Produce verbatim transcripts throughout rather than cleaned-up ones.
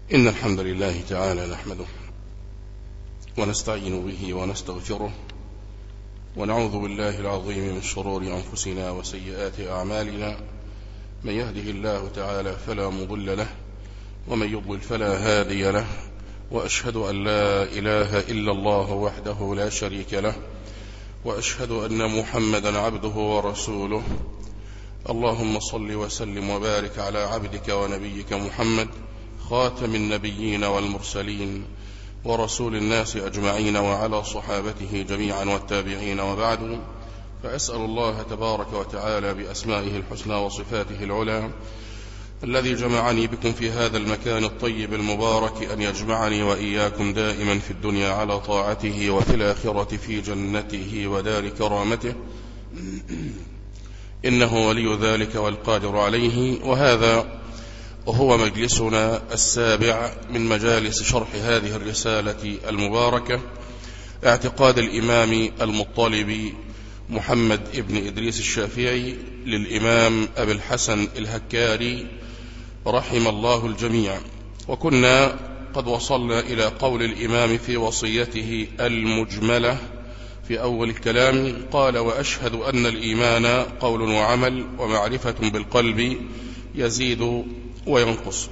إن الحمد لله تعالى نحمده ونستعين به ونستغفره ونعوذ بالله العظيم من شرور أنفسنا وسيئات أعمالنا. من يهده الله تعالى فلا مضل له ومن يضلل فلا هادي له، وأشهد أن لا إله إلا الله وحده لا شريك له، وأشهد أن محمدا عبده ورسوله. اللهم صل وسلم وبارك على عبدك ونبيك محمد خاتم النبيين والمرسلين ورسول الناس أجمعين، وعلى صحابته جميعا والتابعين، وبعد. فأسأل الله تبارك وتعالى بأسمائه الحسنى وصفاته العلى الذي جمعني بكم في هذا المكان الطيب المبارك أن يجمعني وإياكم دائما في الدنيا على طاعته، وفي الآخرة في جنته ودار كرامته، إنه ولي ذلك والقادر عليه. وهذا وهو مجلسنا السابع من مجالس شرح هذه الرسالة المباركة، اعتقاد الإمام المطلبي محمد ابن إدريس الشافعي للإمام أبي الحسن الهكاري رحم الله الجميع. وكنا قد وصلنا إلى قول الإمام في وصيته المجملة في أول الكلام، قال: وأشهد أن الإيمان قول وعمل ومعرفة بالقلب يزيد وينقص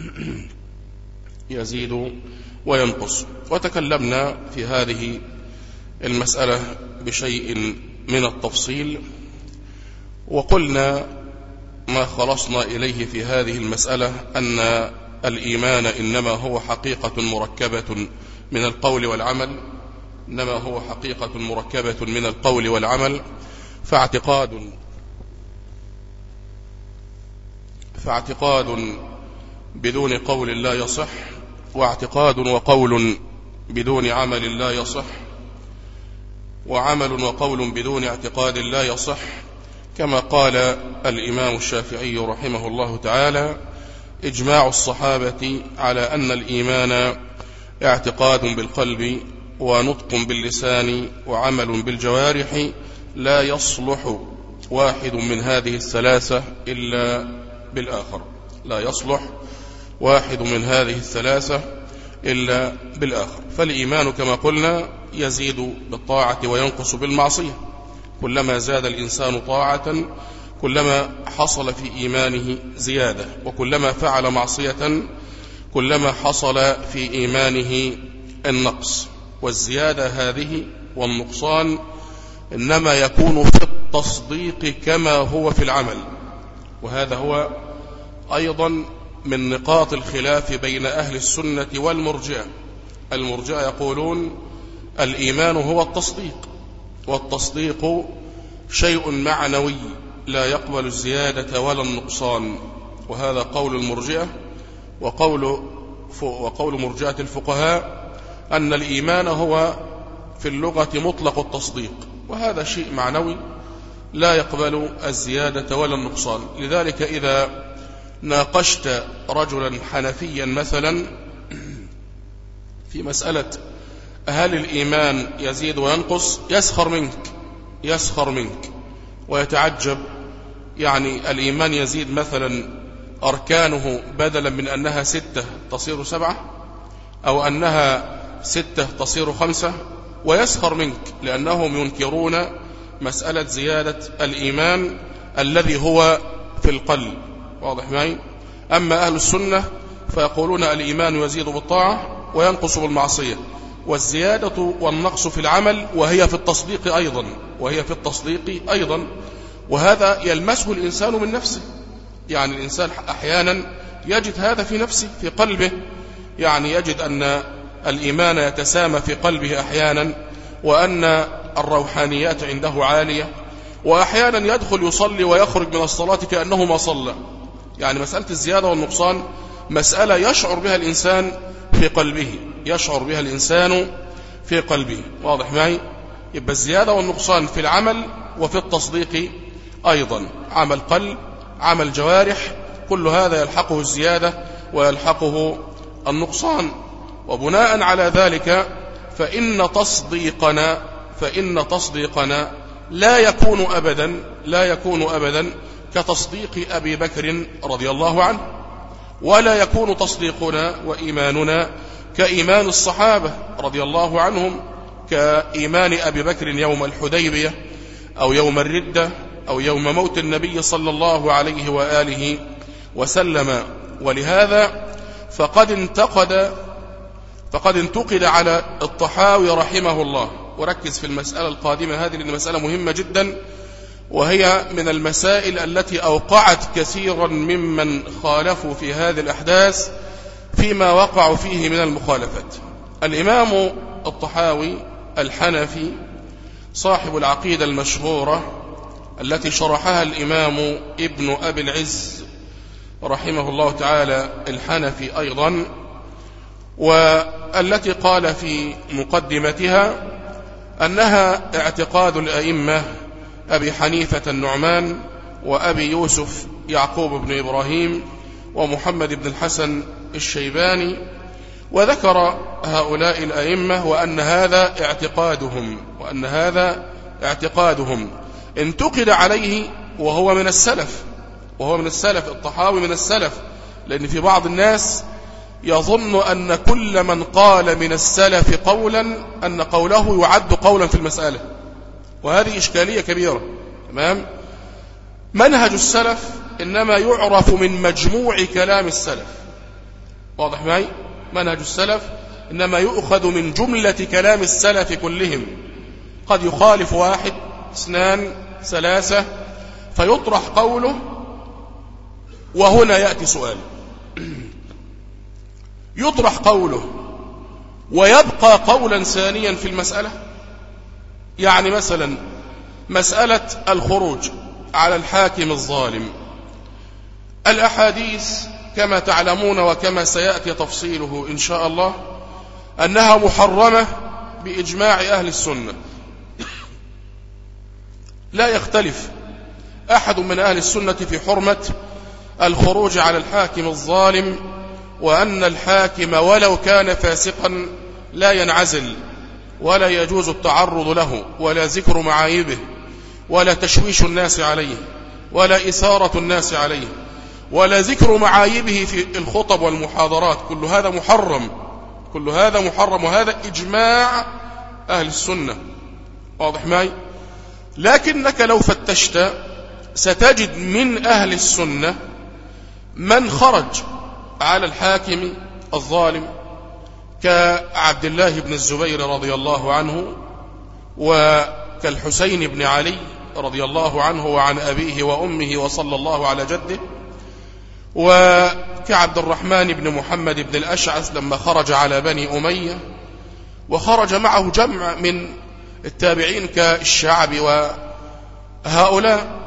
يزيد وينقص. وتكلمنا في هذه المسألة بشيء من التفصيل، وقلنا ما خلصنا إليه في هذه المسألة أن الإيمان إنما هو حقيقة مركبة من القول والعمل إنما هو حقيقة مركبة من القول والعمل فاعتقاد فاعتقاد بدون قول لا يصح، واعتقاد وقول بدون عمل لا يصح، وعمل وقول بدون اعتقاد لا يصح، كما قال الإمام الشافعي رحمه الله تعالى: إجماع الصحابة على أن الإيمان اعتقاد بالقلب ونطق باللسان وعمل بالجوارح، لا يصلح واحد من هذه الثلاثة إلا بالآخر لا يصلح واحد من هذه الثلاثة إلا بالآخر. فالإيمان كما قلنا يزيد بالطاعة وينقص بالمعصية. كلما زاد الإنسان طاعة كلما حصل في إيمانه زيادة، وكلما فعل معصية كلما حصل في إيمانه النقص. والزيادة هذه والنقصان إنما يكون في التصديق كما هو في العمل. وهذا هو أيضا من نقاط الخلاف بين أهل السنة والمرجئة. المرجئة يقولون الإيمان هو التصديق، والتصديق شيء معنوي لا يقبل الزيادة ولا النقصان، وهذا قول المرجئة. وقول وقول مرجئة الفقهاء أن الإيمان هو في اللغة مطلق التصديق، وهذا شيء معنوي لا يقبل الزيادة ولا النقصان. لذلك إذا ناقشت رجلا حنفيا مثلا في مسألة هل الإيمان يزيد وينقص، يسخر منك يسخر منك ويتعجب. يعني الإيمان يزيد مثلا أركانه بدلا من أنها ستة تصير سبعة، أو أنها ستة تصير خمسة، ويسخر منك لأنهم ينكرون مسألة زيادة الإيمان الذي هو في القلب. واضح معي؟ أما أهل السنة فيقولون الإيمان يزيد بالطاعة وينقص بالمعصية، والزيادة والنقص في العمل، وهي في التصديق أيضا وهي في التصديق أيضا وهذا يلمسه الإنسان من نفسه. يعني الإنسان أحيانا يجد هذا في نفسه في قلبه، يعني يجد أن الإيمان يتسامى في قلبه أحيانا، وأن الروحانيات عنده عالية، وأحيانا يدخل يصلي ويخرج من الصلاة كأنه ما صلى. يعني مسألة الزيادة والنقصان مسألة يشعر بها الإنسان في قلبه يشعر بها الإنسان في قلبه. واضح معي؟ يبقى الزيادة والنقصان في العمل وفي التصديق أيضا، عمل قلب عمل جوارح، كل هذا يلحقه الزيادة ويلحقه النقصان. وبناء على ذلك فإن تصديقنا فإن تصديقنا لا يكون أبدا لا يكون أبدا كتصديق أبي بكر رضي الله عنه. ولا يكون تصديقنا وإيماننا كإيمان الصحابة رضي الله عنهم، كإيمان أبي بكر يوم الحديبية أو يوم الردة أو يوم موت النبي صلى الله عليه وآله وسلم. ولهذا فقد انتقد فقد انتقد على الطحاوي رحمه الله، وركز في المسألة القادمة هذه لأن مسألة مهمة جدا، وهي من المسائل التي أوقعت كثيرا ممن خالفوا في هذه الأحداث فيما وقعوا فيه من المخالفات. الإمام الطحاوي الحنفي صاحب العقيدة المشهورة التي شرحها الإمام ابن أبي العز رحمه الله تعالى الحنفي أيضا، والتي قال في مقدمتها أنها اعتقاد الأئمة أبي حنيفة النعمان وأبي يوسف يعقوب بن إبراهيم ومحمد بن الحسن الشيباني، وذكر هؤلاء الأئمة وأن هذا اعتقادهم وأن هذا اعتقادهم انتقد عليه وهو من السلف وهو من السلف الطحاوي من السلف، لأن في بعض الناس يظن أن كل من قال من السلف قولا أن قوله يعد قولا في المسألة، وهذه إشكالية كبيرة. تمام؟ منهج السلف إنما يعرف من مجموع كلام السلف، واضح معي؟ منهج السلف إنما يؤخذ من جملة كلام السلف كلهم، قد يخالف واحد اثنان ثلاثة فيطرح قوله، وهنا يأتي سؤال، يطرح قوله ويبقى قولا ثانيا في المسألة. يعني مثلا مسألة الخروج على الحاكم الظالم، الأحاديث كما تعلمون وكما سيأتي تفصيله إن شاء الله أنها محرمة بإجماع أهل السنة، لا يختلف أحد من أهل السنة في حرمة الخروج على الحاكم الظالم، وأن الحاكم ولو كان فاسقا لا ينعزل ولا يجوز التعرض له ولا ذكر معايبه ولا تشويش الناس عليه ولا إثارة الناس عليه ولا ذكر معايبه في الخطب والمحاضرات، كل هذا محرم كل هذا محرم وهذا إجماع أهل السنة، واضح معي؟ لكنك لو فتشت ستجد من أهل السنة من خرج على الحاكم الظالم كعبد الله بن الزبير رضي الله عنه، وكالحسين بن علي رضي الله عنه وعن أبيه وأمه وصلى الله على جده، وكعبد الرحمن بن محمد بن الأشعث لما خرج على بني أمية، وخرج معه جمع من التابعين كالشعب وهؤلاء.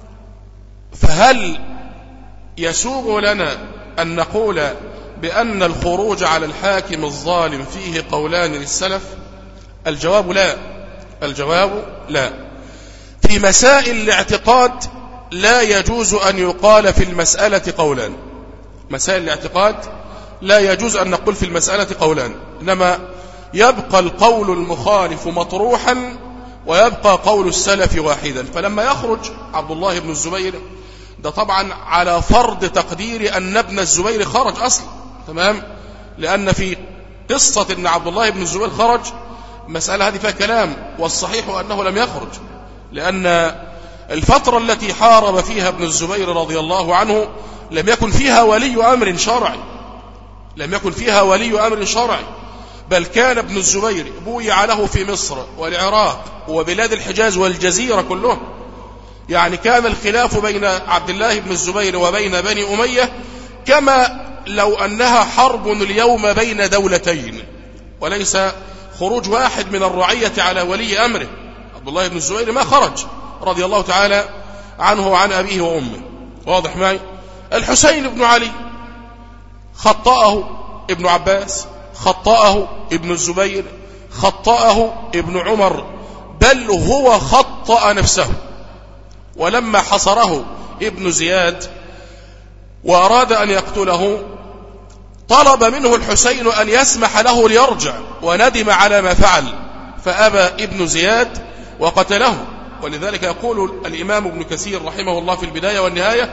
فهل يسوغ لنا أن نقول بأن الخروج على الحاكم الظالم فيه قولان للسلف؟ الجواب لا الجواب لا. في مسائل الاعتقاد لا يجوز أن يقال في المسألة قولان، مسائل الاعتقاد لا يجوز أن نقول في المسألة قولان، إنما يبقى القول المخالف مطروحا ويبقى قول السلف واحدا. فلما يخرج عبد الله بن الزبير، ده طبعا على فرض تقدير أن ابن الزبير خرج أصلا، تمام؟ لأن في قصة أن عبد الله بن الزبير خرج المسألة هذه فيها كلام، والصحيح أنه لم يخرج، لأن الفترة التي حارب فيها ابن الزبير رضي الله عنه لم يكن فيها ولي أمر شرعي لم يكن فيها ولي أمر شرعي بل كان ابن الزبير بويع له في مصر والعراق وبلاد الحجاز والجزيرة كلها. يعني كان الخلاف بين عبد الله بن الزبير وبين بني أمية كما لو أنها حرب اليوم بين دولتين، وليس خروج واحد من الرعية على ولي أمره. عبد الله بن الزبير ما خرج رضي الله تعالى عنه وعن أبيه وأمه، واضح معي؟ الحسين بن علي خطأه ابن عباس، خطأه ابن الزبير، خطأه ابن عمر، بل هو خطأ نفسه. ولما حصره ابن زياد وأراد أن يقتله طلب منه الحسين أن يسمح له ليرجع، وندم على ما فعل فأبى ابن زياد وقتله. ولذلك يقول الإمام ابن كثير رحمه الله في البداية والنهاية: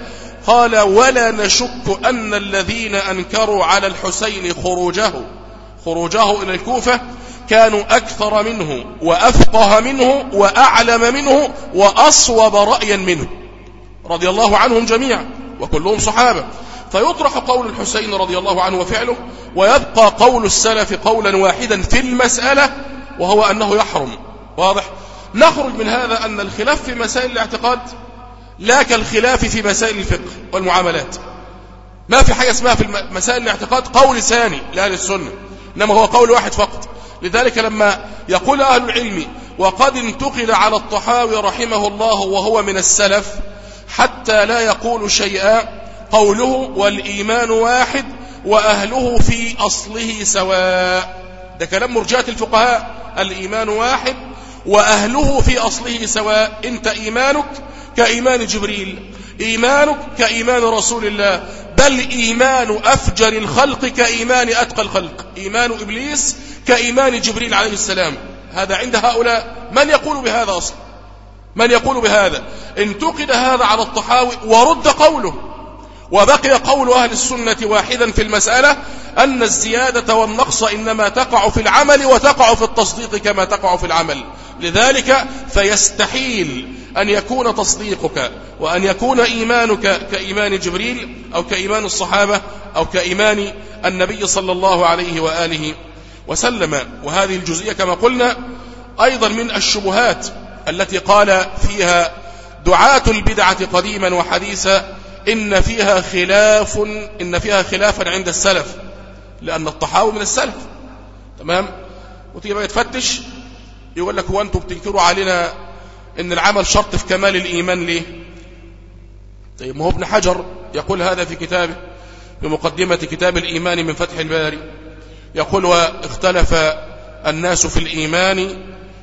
قال ولا نشك أن الذين أنكروا على الحسين خروجه خروجه إلى الكوفة كانوا أكثر منه وأفقه منه وأعلم منه وأصوب رأيا منه رضي الله عنهم جميعا وكلهم صحابة. فيطرح قول الحسين رضي الله عنه وفعله، ويبقى قول السلف قولا واحدا في المسألة، وهو أنه يحرم. واضح؟ نخرج من هذا أن الخلاف في مسائل الاعتقاد لا كالخلاف في مسائل الفقه والمعاملات. ما في حاجة اسمها في مسائل الاعتقاد قول ثاني لأهل السنة، إنما هو قول واحد فقط. لذلك لما يقول أهل العلم وقد انتقل على الطحاوي رحمه الله وهو من السلف حتى لا يقول شيئا، قوله والإيمان واحد وأهله في أصله سواء، ده كلام مرجئة الفقهاء. الإيمان واحد وأهله في أصله سواء. أنت إيمانك كإيمان جبريل، إيمانك كإيمان رسول الله، بل إيمان أفجر الخلق كإيمان أتقى الخلق، إيمان إبليس كإيمان جبريل عليه السلام. هذا عند هؤلاء من يقول بهذا أصلا؟ من يقول بهذا؟ انتقد هذا على الطحاوي ورد قوله، وبقي قول أهل السنة واحدا في المسألة، أن الزيادة والنقص إنما تقع في العمل وتقع في التصديق كما تقع في العمل. لذلك فيستحيل أن يكون تصديقك وأن يكون إيمانك كإيمان جبريل أو كإيمان الصحابة أو كإيمان النبي صلى الله عليه وآله وسلم. وهذه الجزئية كما قلنا أيضا من الشبهات التي قال فيها دعاة البدعة قديما وحديثا إن فيها خلاف إن فيها خلافا عند السلف، لأن الطحاوي من السلف. تمام؟ وتيجي بقى تفتش يقول لك هو أنتم بتنكروا علينا إن العمل شرط في كمال الإيمان ليه؟ طيب ما هو ابن حجر يقول هذا في كتابه بمقدمة كتاب الإيمان من فتح الباري، يقول واختلف الناس في الإيمان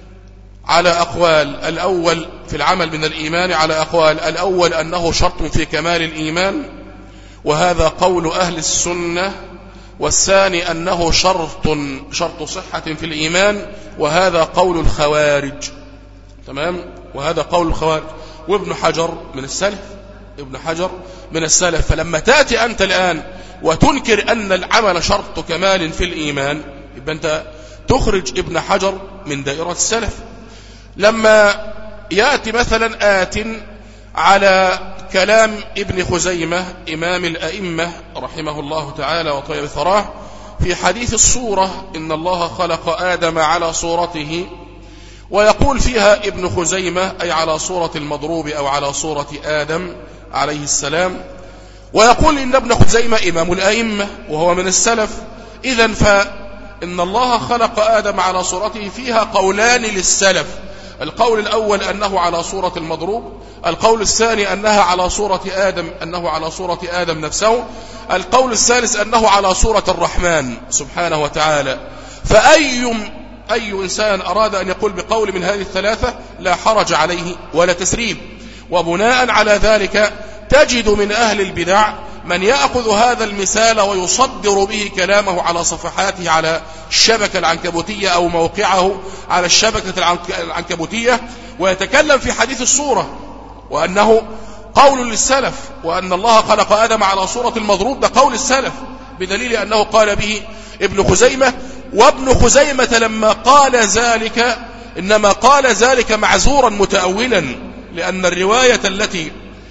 على أقوال. الأول في العمل من الإيمان على أقوال، الأول أنه شرط في كمال الإيمان وهذا قول أهل السنة، والثاني أنه شرط شرط صحة في الإيمان وهذا قول الخوارج. تمام؟ وهذا قول الخوارج. وابن حجر من السلف، ابن حجر من السلف. فلما تأتي أنت الآن وتنكر أن العمل شرط كمال في الإيمان، يبقى أنت تخرج ابن حجر من دائرة السلف. لما يأتي مثلا آت على كلام ابن خزيمة إمام الأئمة رحمه الله تعالى وطيب ثراه في حديث الصورة إن الله خلق آدم على صورته، ويقول فيها ابن خزيمة أي على صورة المضروب أو على صورة آدم عليه السلام، ويقول إن ابن خزيمة إمام الأئمة وهو من السلف. إذن فإن الله خلق آدم على صورته فيها قولان للسلف، القول الأول أنه على صورة المضروب، القول الثاني أنها على صورة آدم أنه على صورة آدم نفسه، القول الثالث أنه على صورة الرحمن سبحانه وتعالى. فأي أي إنسان أراد أن يقول بقول من هذه الثلاثة لا حرج عليه ولا تسريب. وبناء على ذلك تجد من أهل البدع من يأخذ هذا المثال ويصدر به كلامه على صفحاته على الشبكة العنكبوتية أو موقعه على الشبكة العنكبوتية، ويتكلم في حديث الصورة وأنه قول للسلف، وأن الله خلق آدم على صورة المضروب ده قول السلف، بدليل أنه قال به ابن خزيمة. وابن خزيمة لما قال ذلك إنما قال ذلك معذورا متأولا، لأن الرواية التي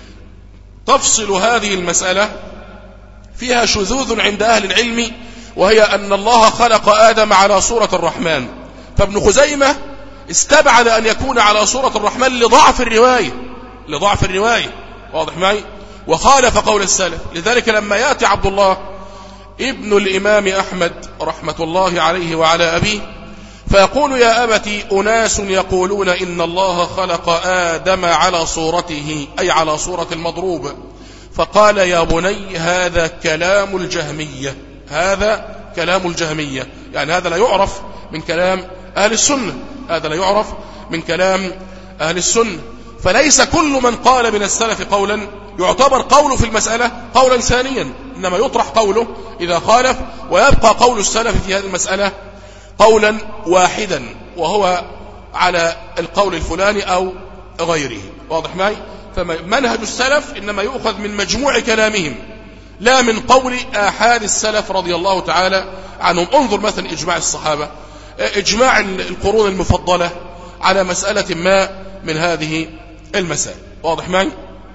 تفصل هذه المسألة فيها شذوذ عند أهل العلم، وهي أن الله خلق آدم على صورة الرحمن، فابن خزيمة استبعد أن يكون على صورة الرحمن لضعف الرواية لضعف الرواية واضح معي، وخالف قول السلف. لذلك لما يأتي عبد الله ابن الإمام أحمد رحمة الله عليه وعلى أبيه فيقول يا أبتي أناس يقولون إن الله خلق آدم على صورته أي على صورة المضروب، فقال يا بني هذا كلام الجهمية، هذا كلام الجهمية، يعني هذا لا يعرف من كلام أهل السنة، هذا لا يعرف من كلام أهل السنة. فليس كل من قال من السلف قولا يعتبر قوله في المسألة قولا ثانيا، إنما يطرح قوله إذا خالف، ويبقى قول السلف في هذه المسألة قولا واحدا وهو على القول الفلاني أو غيره. واضح معي؟ فمنهج السلف إنما يؤخذ من مجموع كلامهم لا من قول آحاد السلف رضي الله تعالى عنهم. انظر مثلا إجماع الصحابة، إجماع القرون المفضلة على مسألة ما من هذه المسائل. واضح معي؟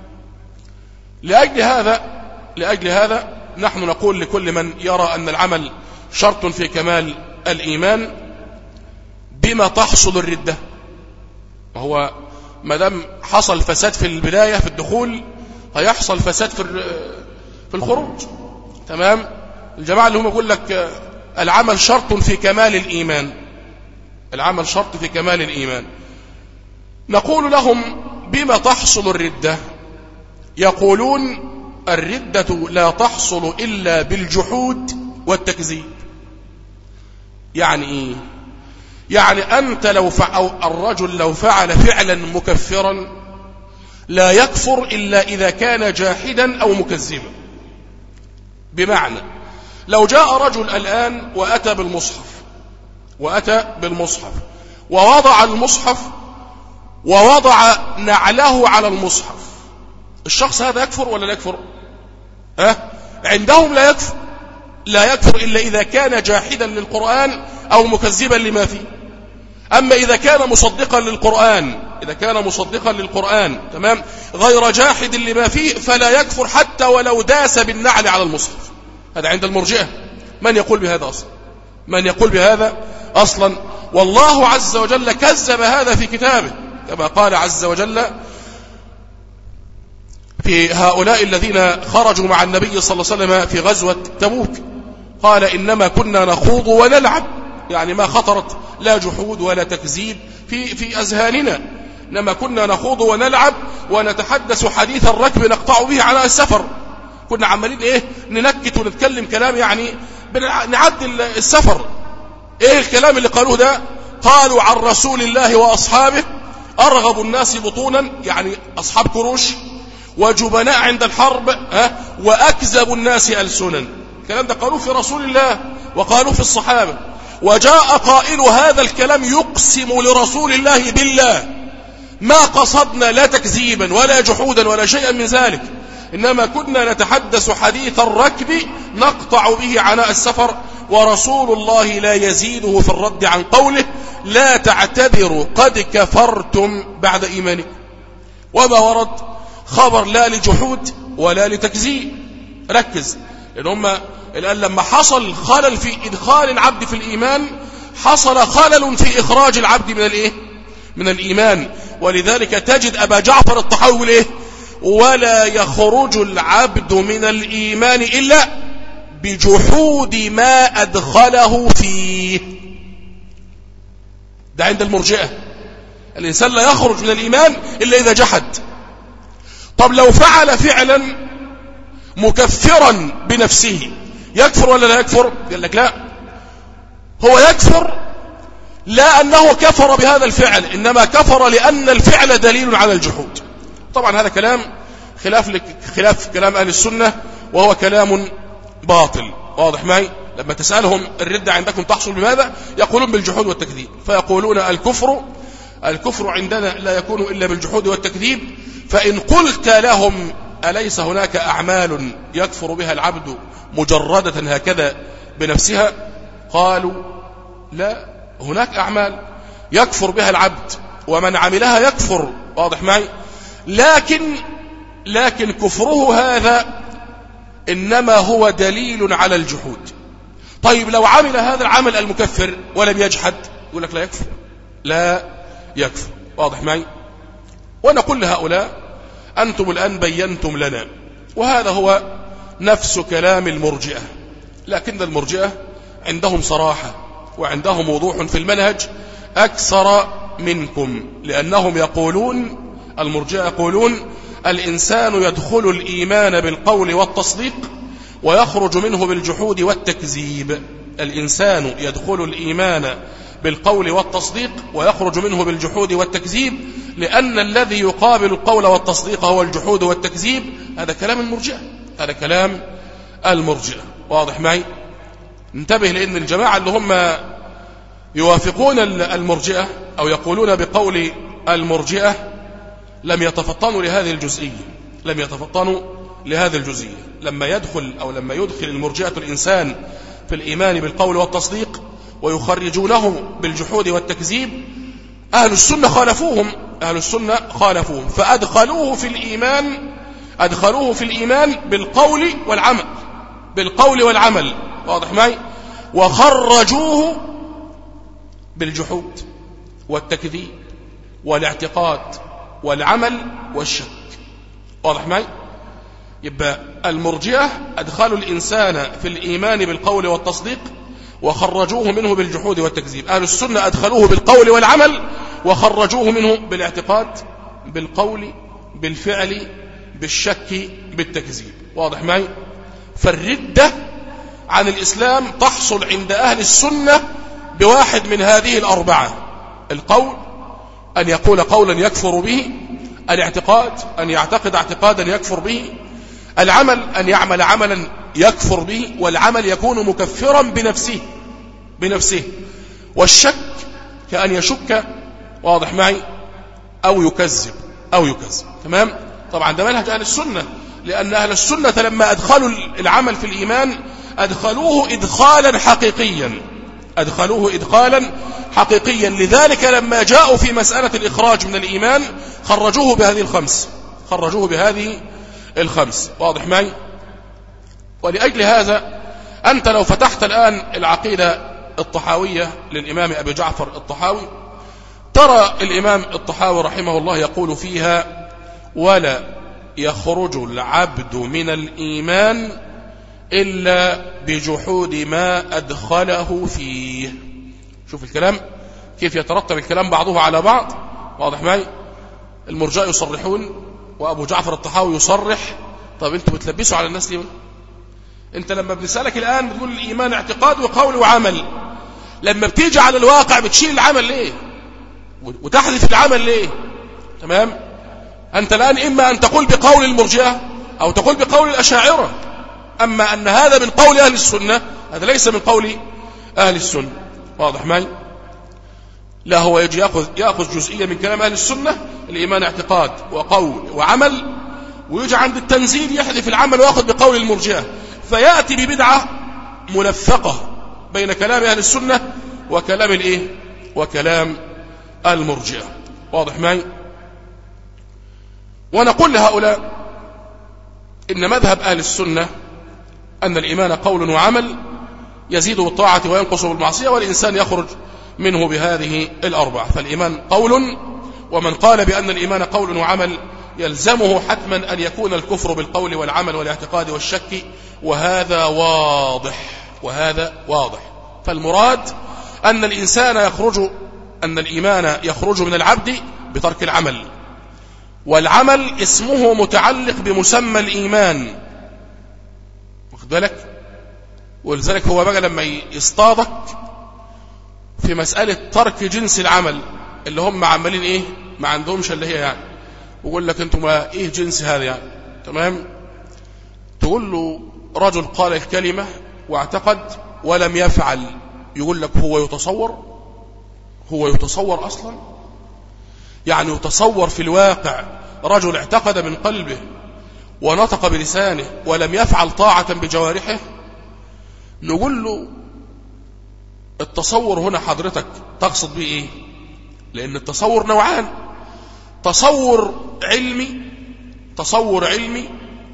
لأجل هذا لأجل هذا نحن نقول لكل من يرى أن العمل شرط في كمال الإيمان: بما تحصل الردة؟ وهو ما دام حصل فساد في البداية في الدخول هيحصل فساد في في الخروج. تمام؟ الجماعة اللي هم يقول لك العمل شرط في كمال الإيمان، العمل شرط في كمال الإيمان، نقول لهم: بما تحصل الردة؟ يقولون: الردة لا تحصل إلا بالجحود والتكذيب. يعني إيه؟ يعني أنت لو فعل أو الرجل لو فعل فعلا مكفرا لا يكفر إلا إذا كان جاحدا أو مكذبا. بمعنى لو جاء رجل الآن وأتى بالمصحف وأتى بالمصحف ووضع المصحف ووضع نعله على المصحف، الشخص هذا يكفر ولا لا يكفر؟ ها؟ عندهم لا يكفر، لا يكفر إلا إذا كان جاحدا للقرآن أو مكذبا لما فيه. أما إذا كان مصدقا للقرآن إذا كان مصدقا للقرآن تمام غير جاحد لما فيه فلا يكفر حتى ولو داس بالنعل على المصحف. هذا عند المرجئة. من يقول بهذا أصلا؟ من يقول بهذا أصلا؟ والله عز وجل كذب هذا في كتابه كما قال عز وجل في هؤلاء الذين خرجوا مع النبي صلى الله عليه وسلم في غزوة تبوك، قال: إنما كنا نخوض ونلعب، يعني ما خطرت لا جحود ولا تكذيب في في أذهاننا، إنما كنا نخوض ونلعب ونتحدث حديث الركب نقطع به على السفر. كنا عمالين إيه ننكت ونتكلم كلام يعني نعدل السفر. إيه الكلام اللي قالوه ده؟ قالوا عن رسول الله وأصحابه: أرغب الناس بطونا، يعني أصحاب كروش، وجبناء عند الحرب، ها، وأكذب الناس ألسنا. الكلام ده قالوه في رسول الله وقالوه في الصحابة. وجاء قائل هذا الكلام يقسم لرسول الله بالله: ما قصدنا لا تكذيبا ولا جحودا ولا شيئا من ذلك، إنما كنا نتحدث حديث الركب نقطع به عناء السفر. ورسول الله لا يزيده في الرد عن قوله: لا تعتذروا قد كفرتم بعد إيمانكم. وما ورد خبر لا لجحود ولا لتكذيب. ركز، لأن هم الآن لما حصل خلل في إدخال العبد في الإيمان حصل خلل في إخراج العبد من الإيه؟ من الإيمان. ولذلك تجد أبا جعفر الطحاوي إيه؟ ولا يخرج العبد من الإيمان إلا بجحود ما أدخله فيه. ده عند المرجئة، الإنسان لا يخرج من الإيمان إلا إذا جحد. طب لو فعل فعلا مكفرا بنفسه يكفر ولا لا يكفر؟ قال لك لا، هو يكفر لا أنه كفر بهذا الفعل، إنما كفر لأن الفعل دليل على الجحود. طبعا هذا كلام خلاف خلاف كلام أهل السنة، وهو كلام باطل. واضح معي؟ لما تسألهم الردة عندكم تحصل بماذا؟ يقولون بالجحود والتكذيب، فيقولون الكفر الكفر عندنا لا يكون إلا بالجحود والتكذيب. فإن قلت لهم أليس هناك أعمال يكفر بها العبد مجردة هكذا بنفسها؟ قالوا لا، هناك أعمال يكفر بها العبد ومن عملها يكفر. واضح معي؟ لكن لكن كفره هذا إنما هو دليل على الجحود. طيب لو عمل هذا العمل المكفر ولم يجحد، يقول لك لا يكفر، لا يكفر. واضح معي؟ ونقول لهؤلاء: أنتم الآن بينتم لنا، وهذا هو نفس كلام المرجئة، لكن المرجئة عندهم صراحة وعندهم وضوح في المنهج أكثر منكم، لأنهم يقولون المرجئة يقولون الإنسان يدخل الإيمان بالقول والتصديق ويخرج منه بالجحود والتكذيب. الإنسان يدخل الإيمان بالقول والتصديق ويخرج منه بالجحود والتكذيب، لأن الذي يقابل القول والتصديق هو الجحود والتكذيب. هذا كلام المرجئة، هذا كلام المرجئة. واضح معي؟ انتبه، لأن الجماعة اللي هم يوافقون المرجئة أو يقولون بقول المرجئة لم يتفطنوا لهذه الجزئية لم يتفطنوا لهذه الجزئية لما يدخل أو لما يدخل المرجئة الإنسان في الإيمان بالقول والتصديق ويخرجونه بالجحود والتكذيب، أهل السنة خالفوهم أهل السنة خالفوهم فأدخلوه في الإيمان أدخلوه في الإيمان بالقول والعمل بالقول والعمل واضح معي، وخرجوه بالجحود والتكذيب والاعتقاد والعمل والشك واضح معي. يبقى المرجئة أدخلوا الإنسان في الإيمان بالقول والتصديق وخرجوه منه بالجحود والتكذيب، أهل السنة أدخلوه بالقول والعمل وخرجوه منه بالاعتقاد بالقول بالفعل بالشك بالتكذيب واضح معي. فالردة عن الإسلام تحصل عند أهل السنة بواحد من هذه الأربعة: القول، أن يقول قولا يكفر به، الاعتقاد، أن يعتقد اعتقادا يكفر به، العمل، أن يعمل عملا يكفر به والعمل يكون مكفرا بنفسه بنفسه والشك كأن يشك واضح معي أو يكذب أو يكذب تمام. طبعا ده منهج أهل السنة، لأن أهل السنة لما أدخلوا العمل في الإيمان أدخلوه إدخالا حقيقيا أدخلوه إدخالا حقيقيا لذلك لما جاءوا في مسألة الإخراج من الإيمان خرجوه بهذه الخمس خرجوه بهذه الخمس واضح معي. ولأجل هذا أنت لو فتحت الآن العقيدة الطحاوية للإمام أبي جعفر الطحاوي ترى الإمام الطحاوي رحمه الله يقول فيها: ولا يخرج العبد من الإيمان إلا بجحود ما أدخله فيه. شوف الكلام كيف يترتب الكلام بعضه على بعض واضح معي. المرجئة يصرحون وأبو جعفر الطحاوي يصرح. طب أنتوا بتلبسوا على الناس ليه؟ أنت لما بنسألك الآن بتقول الإيمان اعتقاد وقول وعمل، لما بتيجي على الواقع بتشيل العمل ليه وتحذف العمل ليه؟ تمام. أنت الآن إما أن تقول بقول المرجئة أو تقول بقول الأشاعرة، أما أن هذا من قول أهل السنة هذا ليس من قول أهل السنة واضح معي. لا، هو يجي يأخذ, يأخذ جزئية من كلام أهل السنة الإيمان اعتقاد وقول وعمل، ويجي عند التنزيل يحذف العمل ويأخذ بقول المرجئة، فيأتي ببدعة منفقة بين كلام أهل السنة وكلام الإيه وكلام المرجئة واضح معي. ونقول لهؤلاء إن مذهب أهل السنة أن الإيمان قول وعمل يزيد بالطاعة وينقص بالمعصية، والإنسان يخرج منه بهذه الأربعة. فالإيمان قول، ومن قال بأن الإيمان قول وعمل يلزمه حتما أن يكون الكفر بالقول والعمل والاعتقاد والشك، وهذا واضح وهذا واضح. فالمراد أن الإنسان يخرج أن الإيمان يخرج من العبد بترك العمل، والعمل اسمه متعلق بمسمى الإيمان واخد بالك. ولذلك هو بقى لما يصطادك في مسألة ترك جنس العمل اللي هم عمالين ايه ما عندهمش اللي هي يعني، ويقول لك انتم ما ايه جنس هذا يعني تمام. تقول له رجل قال الكلمة واعتقد ولم يفعل، يقول لك هو يتصور هو يتصور اصلا يعني يتصور في الواقع رجل اعتقد من قلبه ونطق بلسانه ولم يفعل طاعة بجوارحه؟ نقول له التصور هنا حضرتك تقصد به ايه؟ لان التصور نوعان: تصور علمي تصور علمي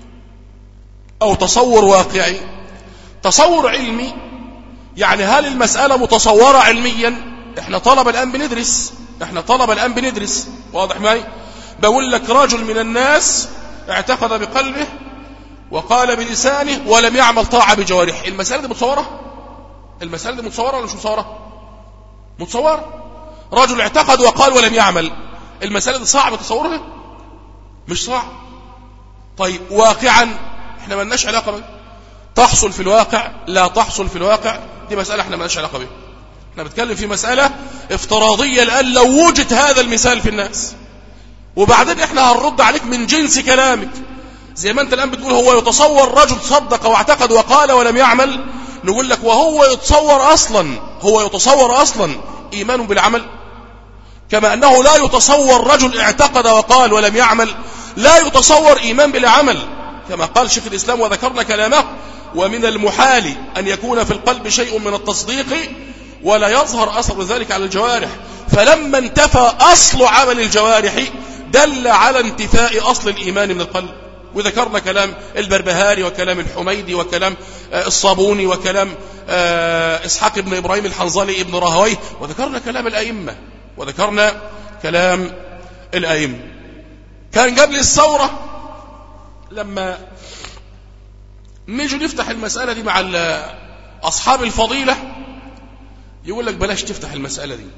او تصور واقعي. تصور علمي يعني هل المسألة متصورة علميا؟ احنا طلب الان بندرس احنا طلب الان بندرس واضح معي. بقول لك رجل من الناس اعتقد بقلبه وقال بلسانه ولم يعمل طاعة بجوارحه، المسألة دي متصورة؟ المسألة دي متصورة ولا مش متصورة؟ متصورة. رجل اعتقد وقال ولم يعمل، المسألة دي صعب تصورها؟ مش صعب. طيب واقعا احنا ما لناش علاقة بها. تحصل في الواقع لا تحصل في الواقع، دي مسألة احنا ما لناش علاقة بها. احنا بنتكلم في مسألة افتراضية الآن لو وجد هذا المثال في الناس، وبعدين احنا هنرد عليك من جنس كلامك. زي ما انت الآن بتقول هو يتصور رجل صدق واعتقد وقال ولم يعمل، نقول لك وهو يتصور أصلا هو يتصور أصلا إيمان بالعمل؟ كما أنه لا يتصور رجل اعتقد وقال ولم يعمل، لا يتصور إيمان بلا عمل، كما قال شيخ الإسلام وذكرنا كلامه: ومن المحال أن يكون في القلب شيء من التصديق ولا يظهر أثر ذلك على الجوارح. فلما انتفى أصل عمل الجوارح دل على انتفاء أصل الإيمان من القلب. وذكرنا كلام البربهاري وكلام الحميدي وكلام الصابوني وكلام إسحاق بن إبراهيم الحنظلي ابن راهويه، وذكرنا كلام الأئمة وذكرنا كلام الأئمة. كان قبل الثورة لما نيجي نفتح المسألة دي مع أصحاب الفضيلة يقول لك بلاش تفتح المسألة دي،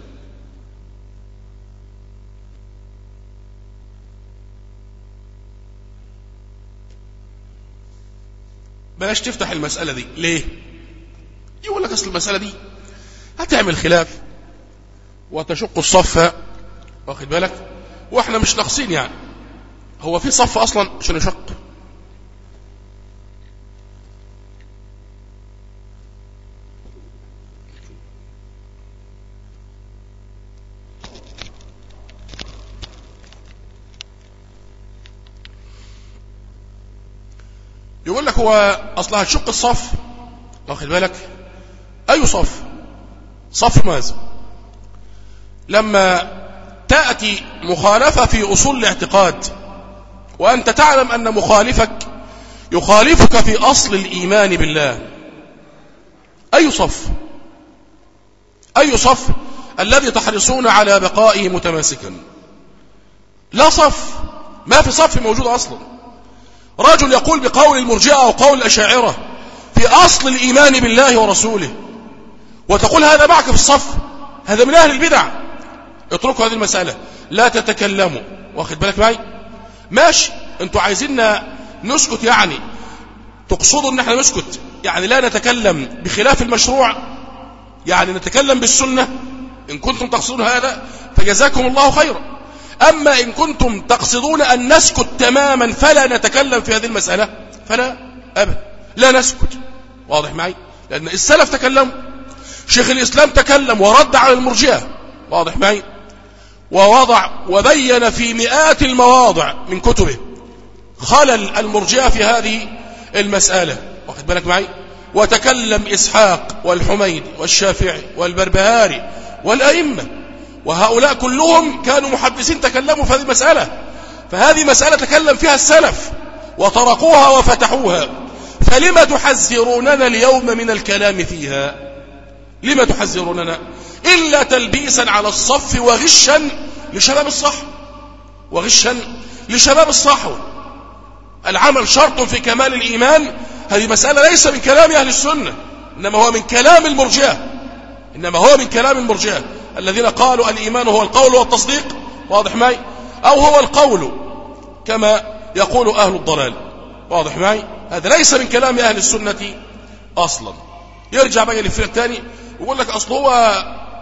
بلاش تفتح المسألة دي. ليه؟ يقول لك أصل المسألة دي هتعمل خلاف وتشق الصف، واخد بالك؟ واحنا مش ناقصين، يعني هو في صف أصلا عشان يشق؟ يقول لك هو أصلا هتشق الصف، واخد بالك؟ أي صف؟ صف ماذا؟ لما تأتي مخالفة في أصول الاعتقاد وأنت تعلم أن مخالفك يخالفك في أصل الإيمان بالله، أي صف؟ أي صف الذي تحرصون على بقائه متماسكا؟ لا صف، ما في صف موجود أصلا. رجل يقول بقول المرجئة أو قول الأشاعرة في أصل الإيمان بالله ورسوله وتقول هذا معك في الصف، هذا من أهل البدع. اتركوا هذه المسألة، لا تتكلموا، واخد بالك معي؟ ماشي، انتوا عايزيننا نسكت، يعني تقصدوا ان احنا نسكت، يعني لا نتكلم بخلاف المشروع، يعني نتكلم بالسنة. ان كنتم تقصدون هذا فجزاكم الله خيرا. اما ان كنتم تقصدون ان نسكت تماما فلا نتكلم في هذه المسألة فلا ابدا، لا نسكت، واضح معي؟ لان السلف تكلموا، شيخ الاسلام تكلم ورد على المرجئة، واضح معي؟ ووضع وبين في مئات المواضع من كتبه خلل المرجئة في هذه المسألة، واخد بالك معي؟ وتكلم إسحاق والحميدي والشافعي والبربهاري والأئمة، وهؤلاء كلهم كانوا محدثين تكلموا في هذه المسألة. فهذه مسألة تكلم فيها السلف وطرقوها وفتحوها، فلما تحذروننا اليوم من الكلام فيها؟ لما تحذروننا؟ إلا تلبيسا على الصف وغشا لشباب الصحو، وغشا لشباب الصحو. العمل شرط في كمال الإيمان، هذه مسألة ليس من كلام أهل السنة، إنما هو من كلام المرجئة، إنما هو من كلام المرجئة الذين قالوا الإيمان هو القول والتصديق، واضح معي؟ أو هو القول كما يقول أهل الضلال، واضح معي؟ هذا ليس من كلام أهل السنة أصلا. يرجع بقى للفرق الثاني ويقول لك أصل هو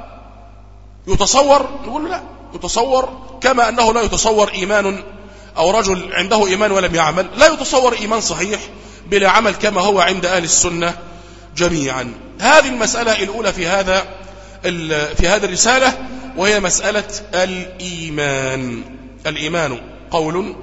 يتصور، نقول له لا، يتصور كما أنه لا يتصور إيمان أو رجل عنده إيمان ولم يعمل، لا يتصور إيمان صحيح بلا عمل كما هو عند أهل السنة جميعا. هذه المسألة الأولى في هذا في هذه الرسالة، وهي مسألة الإيمان. الإيمان قول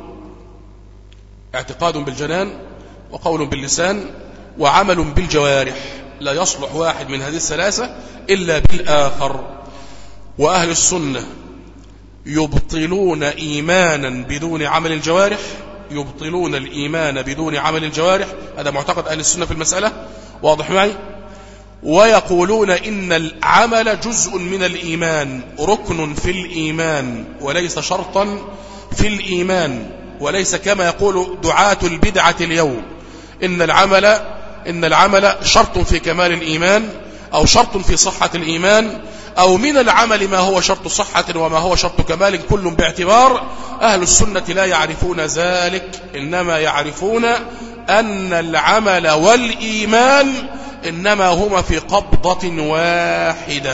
اعتقاد بالجنان وقول باللسان وعمل بالجوارح، لا يصلح واحد من هذه الثلاثة إلا بالآخر. وأهل السنة يبطلون إيمانا بدون عمل الجوارح، يبطلون الإيمان بدون عمل الجوارح، هذا معتقد أهل السنة في المسألة، واضح معي؟ ويقولون إن العمل جزء من الإيمان، ركن في الإيمان وليس شرطا في الإيمان، وليس كما يقول دعاة البدعة اليوم إن العمل إن العمل شرط في كمال الإيمان أو شرط في صحة الإيمان، أو من العمل ما هو شرط صحة وما هو شرط كمال، كل باعتبار. أهل السنة لا يعرفون ذلك، إنما يعرفون أن العمل والإيمان إنما هما في قبضة واحدة،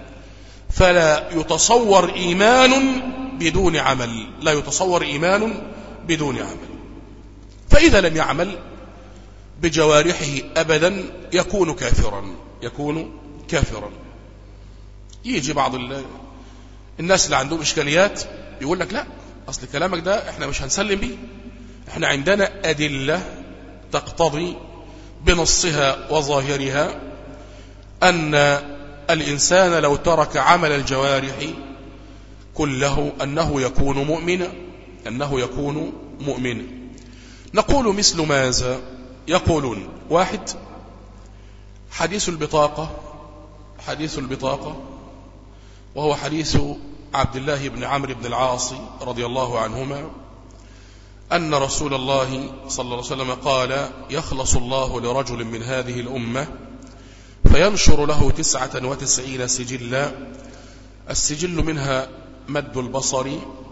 فلا يتصور إيمان بدون عمل، لا يتصور إيمان بدون عمل. فإذا لم يعمل بجوارحه أبدا يكون كافرا، يكون كافرا. يجي بعض الناس اللي عندهم إشكاليات يقول لك لا، أصل كلامك ده احنا مش هنسلم بيه، احنا عندنا أدلة تقتضي بنصها وظاهرها أن الإنسان لو ترك عمل الجوارح كله أنه يكون مؤمنا، أنه يكون مؤمنا. نقول مثل ماذا؟ يقولون: واحد، حديث البطاقة، حديث البطاقة وهو حديث عبد الله بن عمرو بن العاص رضي الله عنهما أن رسول الله صلى الله عليه وسلم قال: يخلص الله لرجل من هذه الأمة فينشر له تسعة وتسعين سجلا، السجل منها مد البصر،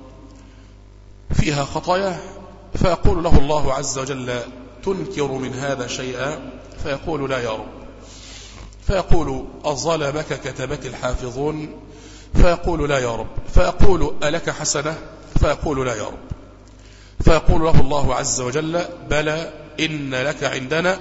فيها خطاياه، فيقول له الله عز وجل: تنكر من هذا شيئا؟ فيقول: لا يا رب. فيقول: أظلمك كتبت الحافظون؟ فيقول: لا يا رب. فيقول: ألك حسنة؟ فيقول: لا يا رب. فيقول له الله عز وجل: بلى، إن لك عندنا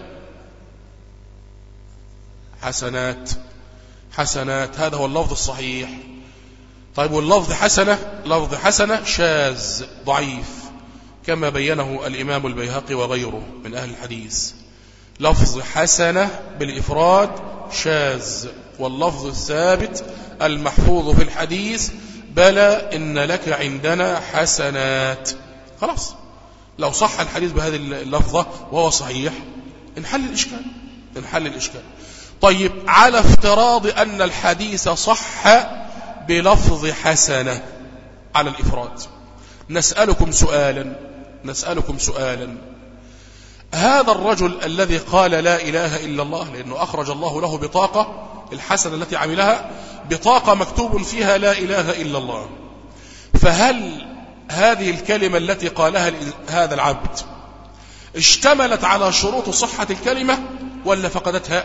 حسنات. حسنات، هذا هو اللفظ الصحيح. طيب، واللفظ حسنة، لفظ حسنة شاذ ضعيف كما بينه الإمام البيهقي وغيره من أهل الحديث. لفظ حسنة بالإفراد شاذ، واللفظ الثابت المحفوظ في الحديث: بلى، إن لك عندنا حسنات. خلاص، لو صح الحديث بهذه اللفظة وهو صحيح انحل الإشكال، انحل الإشكال. طيب، على افتراض أن الحديث صح بلفظ حسنة على الإفراد، نسألكم سؤالا نسألكم سؤالا هذا الرجل الذي قال لا إله إلا الله، لأنه أخرج الله له بطاقة، الحسنة التي عملها بطاقة مكتوب فيها لا إله إلا الله، فهل هذه الكلمة التي قالها هذا العبد اشتملت على شروط صحة الكلمة ولا فقدتها؟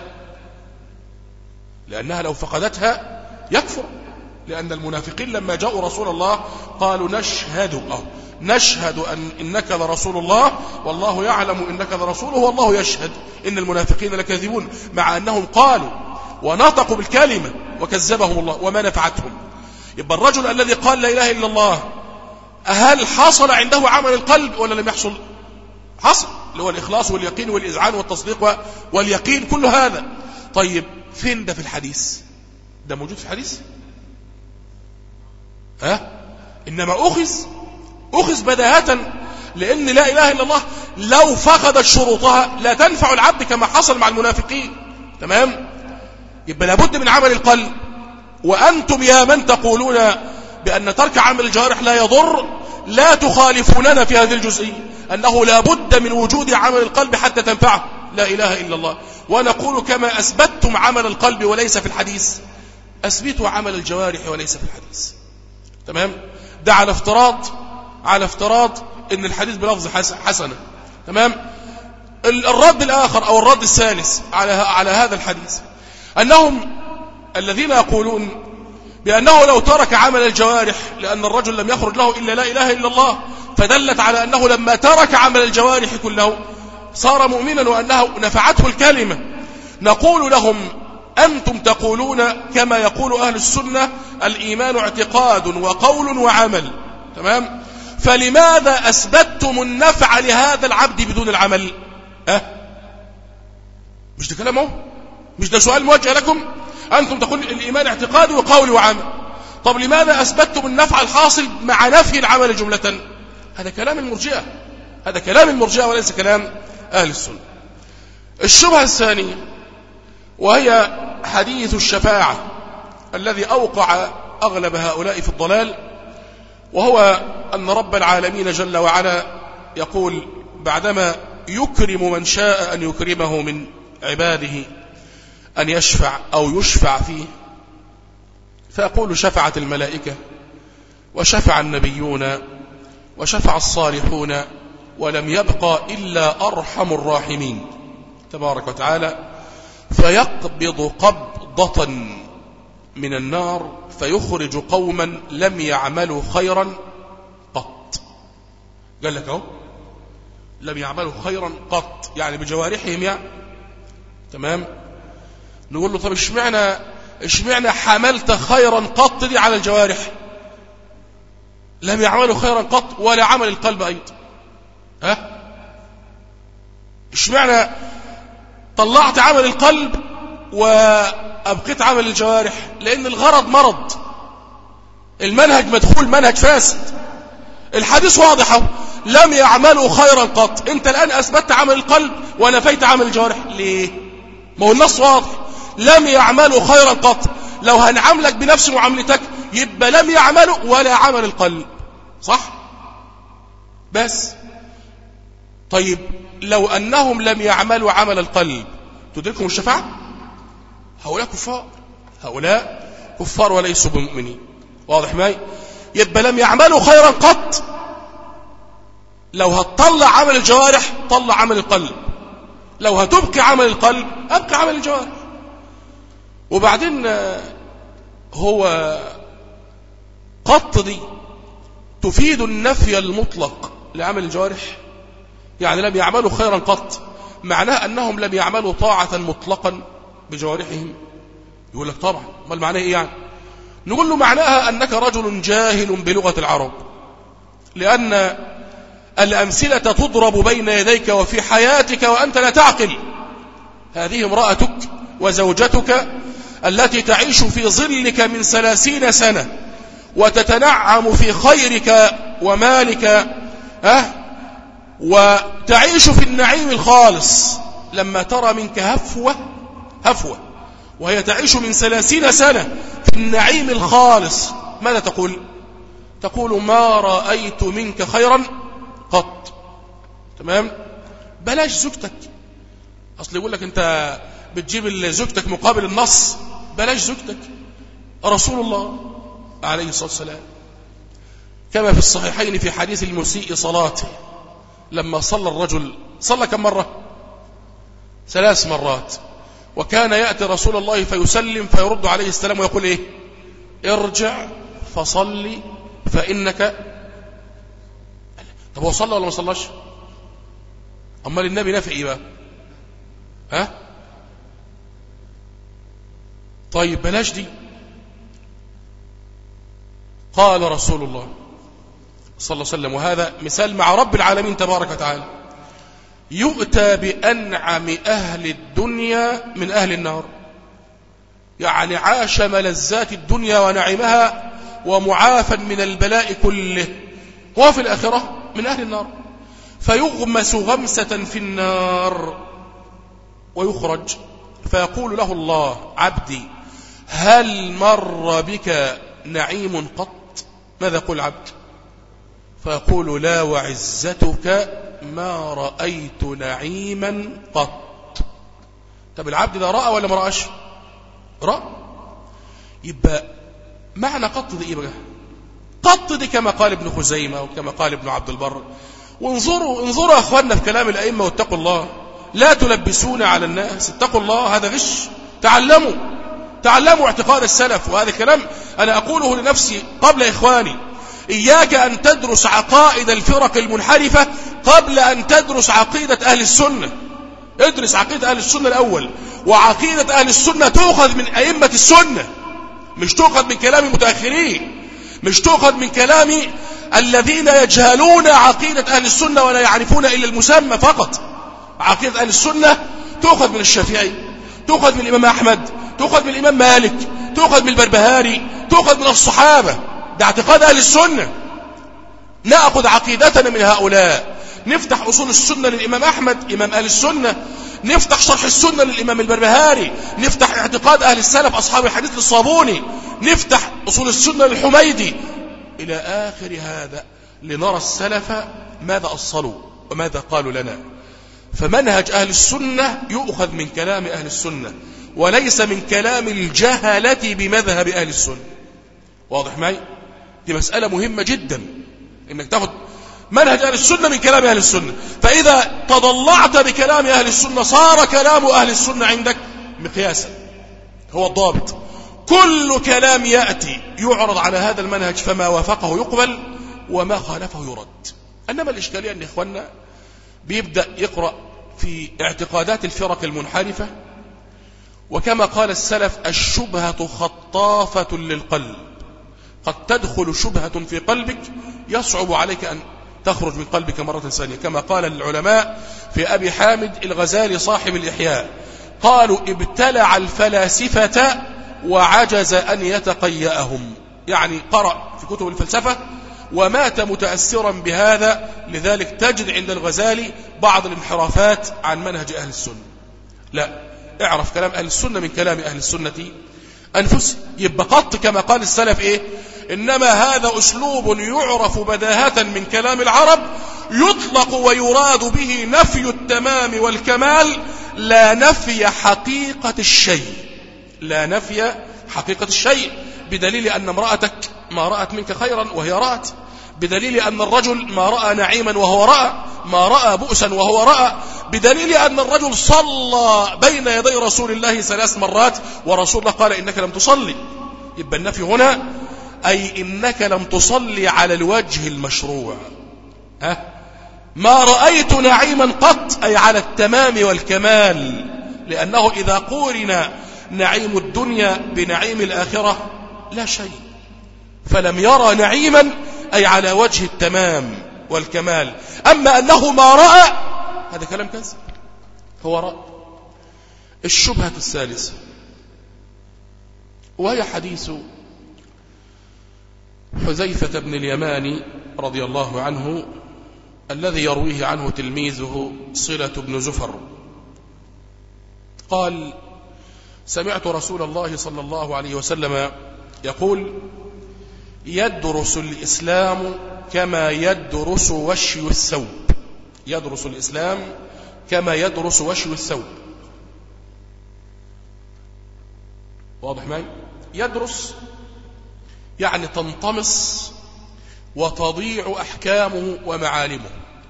لأنها لو فقدتها يكفر، لأن المنافقين لما جاءوا رسول الله قالوا: نشهد أو نشهد أن إنك لرسول الله والله يعلم إنك لرسوله والله يشهد إن المنافقين لكاذبون، مع أنهم قالوا ونطقوا بالكلمة وكذبهم الله وما نفعتهم. يبقى الرجل الذي قال لا إله إلا الله هل حصل عنده عمل القلب ولا لم يحصل؟ حصل، اللي هو الإخلاص واليقين والإذعان والتصديق واليقين، كل هذا. طيب، فين ده في الحديث؟ ده موجود في الحديث؟ ها؟ إنما أخذ أخذ بداهة، لأن لا إله إلا الله لو فقدت شروطها لا تنفع العبد كما حصل مع المنافقين. تمام؟ يبقى لابد من عمل القلب. وأنتم يا من تقولون بأن ترك عمل الجوارح لا يضر، لا تخالفوننا في هذه الجزئية، أنه لابد من وجود عمل القلب حتى تنفعه لا إله إلا الله. ونقول كما أثبتتم عمل القلب وليس في الحديث، أثبتوا عمل الجوارح وليس في الحديث. تمام؟ ده على افتراض على افتراض ان الحديث بلفظ حسنة. تمام؟ الرد الآخر أو الرد الثالث على على هذا الحديث أنهم الذين يقولون بأنه لو ترك عمل الجوارح لأن الرجل لم يخرج له إلا لا إله إلا الله، فدلت على أنه لما ترك عمل الجوارح كله صار مؤمنا وأنه نفعته الكلمة. نقول لهم: أنتم تقولون كما يقول أهل السنة: الإيمان اعتقاد وقول وعمل. تمام؟ فلماذا أثبتتم النفع لهذا العبد بدون العمل؟ أه؟ مش ده كلامه؟ مش ده سؤال موجه لكم؟ أنتم تقول الإيمان اعتقاد وقول وعمل، طب لماذا أثبتتم النفع الحاصل مع نفي العمل جملة؟ هذا كلام المرجئة، هذا كلام المرجئة وليس كلام أهل السنة. الشبهة الثانية وهي حديث الشفاعة الذي أوقع أغلب هؤلاء في الضلال، وهو أن رب العالمين جل وعلا يقول بعدما يكرم من شاء أن يكرمه من عباده أن يشفع أو يشفع فيه، فيقول: شفعت الملائكة وشفع النبيون وشفع الصالحون ولم يبقى إلا أرحم الراحمين تبارك وتعالى، فيقبض قبضة من النار فيخرج قوما لم يعملوا خيرا قط. قال لك اهو لم يعملوا خيرا قط، يعني بجوارحهم يعني. تمام؟ نقول له: طب اشمعنى اشمعنى حملت خيرا قط دي على الجوارح؟ لم يعملوا خيرا قط ولا عمل القلب أيضا. ها اشمعنى طلعت عمل القلب وأبقيت عمل الجوارح؟ لأن الغرض مرض، المنهج مدخول منهج فاسد. الحديث واضح، لم يعملوا خيرا قط. انت الآن أثبتت عمل القلب ونفيت عمل الجوارح، ليه؟ ما هو النص واضح، لم يعملوا خيرا قط. لو هنعملك بنفس معاملتك يبقى لم يعملوا ولا عمل القلب، صح؟ بس طيب لو أنهم لم يعملوا عمل القلب تدركهم الشفاعة؟ هؤلاء كفار، هؤلاء كفار وليسوا بمؤمنين. واضح معي؟ يبقى لم يعملوا خيرا قط. لو هتطلع عمل الجوارح طلع عمل القلب، لو هتبقي عمل القلب أبقى عمل الجوارح. وبعدين هو قط دي تفيد النفي المطلق لعمل الجوارح، يعني لم يعملوا خيرا قط معناه أنهم لم يعملوا طاعة مطلقا بجوارحهم. يقول لك طبعا، ما المعنى إيه يعني؟ نقول له معناها أنك رجل جاهل بلغة العرب، لأن الأمثلة تضرب بين يديك وفي حياتك وأنت لا تعقل. هذه امرأتك وزوجتك التي تعيش في ظلك من ثلاثين سنة وتتنعم في خيرك ومالك، أه؟ وتعيش في النعيم الخالص، لما ترى منك هفوة هفوة وهي تعيش من ثلاثين سنة في النعيم الخالص، ماذا تقول؟ تقول ما رأيت منك خيرا قط. تمام؟ بلاش زوجتك، أصل يقول لك أنت بتجيب زوجتك مقابل النص. بلاش زوجتك. رسول الله عليه الصلاة والسلام كما في الصحيحين في حديث المسيء صلاته، لما صلى الرجل صلى كم مرة؟ ثلاث مرات، وكان يأتي رسول الله فيسلم فيرد عليه السلام ويقول إيه؟ ارجع فصلي فإنك. طب هو صلى ولا ما صلاش؟ أمال النبي نافع إيه بقى؟ ها؟ طيب بلاش دي. قال رسول الله صلى الله عليه وسلم، وهذا مثال مع رب العالمين تبارك وتعالى، يؤتى بأنعم أهل الدنيا من أهل النار، يعني عاش ملذات الدنيا ونعمها ومعافى من البلاء كله، هو في الآخرة من أهل النار، فيغمس غمسة في النار ويخرج، فيقول له الله عبدي هل مر بك نعيم قط؟ ماذا يقول العبد؟ فيقول لا وعزتك ما رأيت نعيما قط. طب العبد ده رأى ولا ما رأش؟ رأى. يبقى معنى قط دي ايه بقى؟ قط دي كما قال ابن خزيمة وكما قال ابن عبد البر. وانظروا انظروا يا اخواننا في كلام الأئمة واتقوا الله، لا تلبسون على الناس، اتقوا الله، هذا غش. تعلموا تعلموا اعتقاد السلف، وهذا كلام أنا أقوله لنفسي قبل إخواني. إياك أن تدرس عقائد الفرق المنحرفة قبل أن تدرس عقيدة أهل السنة. ادرس عقيدة أهل السنة الأول، وعقيدة أهل السنة تؤخذ من أئمة السنة، مش تؤخذ من كلام المتأخرين، مش تؤخذ من كلام الذين يجهلون عقيدة أهل السنة ولا يعرفون إلا المسمى فقط. عقيدة أهل السنة تؤخذ من الشافعي، تؤخذ من الإمام أحمد، تؤخذ من الإمام مالك، تؤخذ من البربهاري، تؤخذ من الصحابة. ده اعتقاد أهل السنة. نأخذ عقيدتنا من هؤلاء. نفتح أصول السنة للإمام أحمد إمام أهل السنة، نفتح شرح السنة للإمام البربهاري، نفتح اعتقاد أهل السلف أصحاب الحديث للصابوني، نفتح أصول السنة للحميدي إلى آخر هذا، لنرى السلف ماذا أصلوا وماذا قالوا لنا. فمنهج أهل السنة يؤخذ من كلام أهل السنة وليس من كلام الجهلة بمذهب أهل السنة. واضح معي؟ دي مسألة مهمة جدا، إنك تأخذ منهج أهل السنة من كلام أهل السنة. فإذا تضلعت بكلام أهل السنة صار كلام أهل السنة عندك مقياسا، هو الضابط. كل كلام يأتي يعرض على هذا المنهج، فما وافقه يقبل وما خالفه يرد. إنما الإشكالية أن إخواننا بيبدأ يقرأ في اعتقادات الفرق المنحرفة، وكما قال السلف الشبهة خطافة للقلب. قد تدخل شبهة في قلبك يصعب عليك أن تخرج من قلبك مرة ثانية، كما قال العلماء في أبي حامد الغزالي صاحب الإحياء، قالوا ابتلع الفلاسفة وعجز أن يتقيأهم، يعني قرأ في كتب الفلسفة ومات متأثرا بهذا. لذلك تجد عند الغزالي بعض الانحرافات عن منهج أهل السنة. لا، اعرف كلام أهل السنة من كلام أهل السنة أنفسهم. يبقى قط كما قال السلف إيه؟ إنما هذا أسلوب يعرف بداهة من كلام العرب، يطلق ويراد به نفي التمام والكمال، لا نفي حقيقة الشيء، لا نفي حقيقة الشيء، بدليل أن امرأتك ما رأت منك خيرا وهي رأت، بدليل أن الرجل ما رأى نعيما وهو رأى، ما رأى بؤسا وهو رأى، بدليل أن الرجل صلى بين يدي رسول الله ثلاث مرات ورسول الله قال إنك لم تصلي. يبقى النفي هنا أي إنك لم تصلي على الوجه المشروع. أه؟ ما رأيت نعيما قط، أي على التمام والكمال، لأنه إذا قورن نعيم الدنيا بنعيم الآخرة لا شيء، فلم يرى نعيما أي على وجه التمام والكمال. أما أنه ما رأى هذا كلام كذب، هو رأى. الشبهة الثالثة وهي حديث حذيفة بن اليمان رضي الله عنه الذي يرويه عنه تلميذه صلة بن زفر قال: سمعت رسول الله صلى الله عليه وسلم يقول: يدرس الإسلام كما يدرس وشي الثوب. يدرس الإسلام كما يدرس وشي الثوب. واضح معي؟ يدرس يعني تنطمس وتضيع أحكامه ومعالمه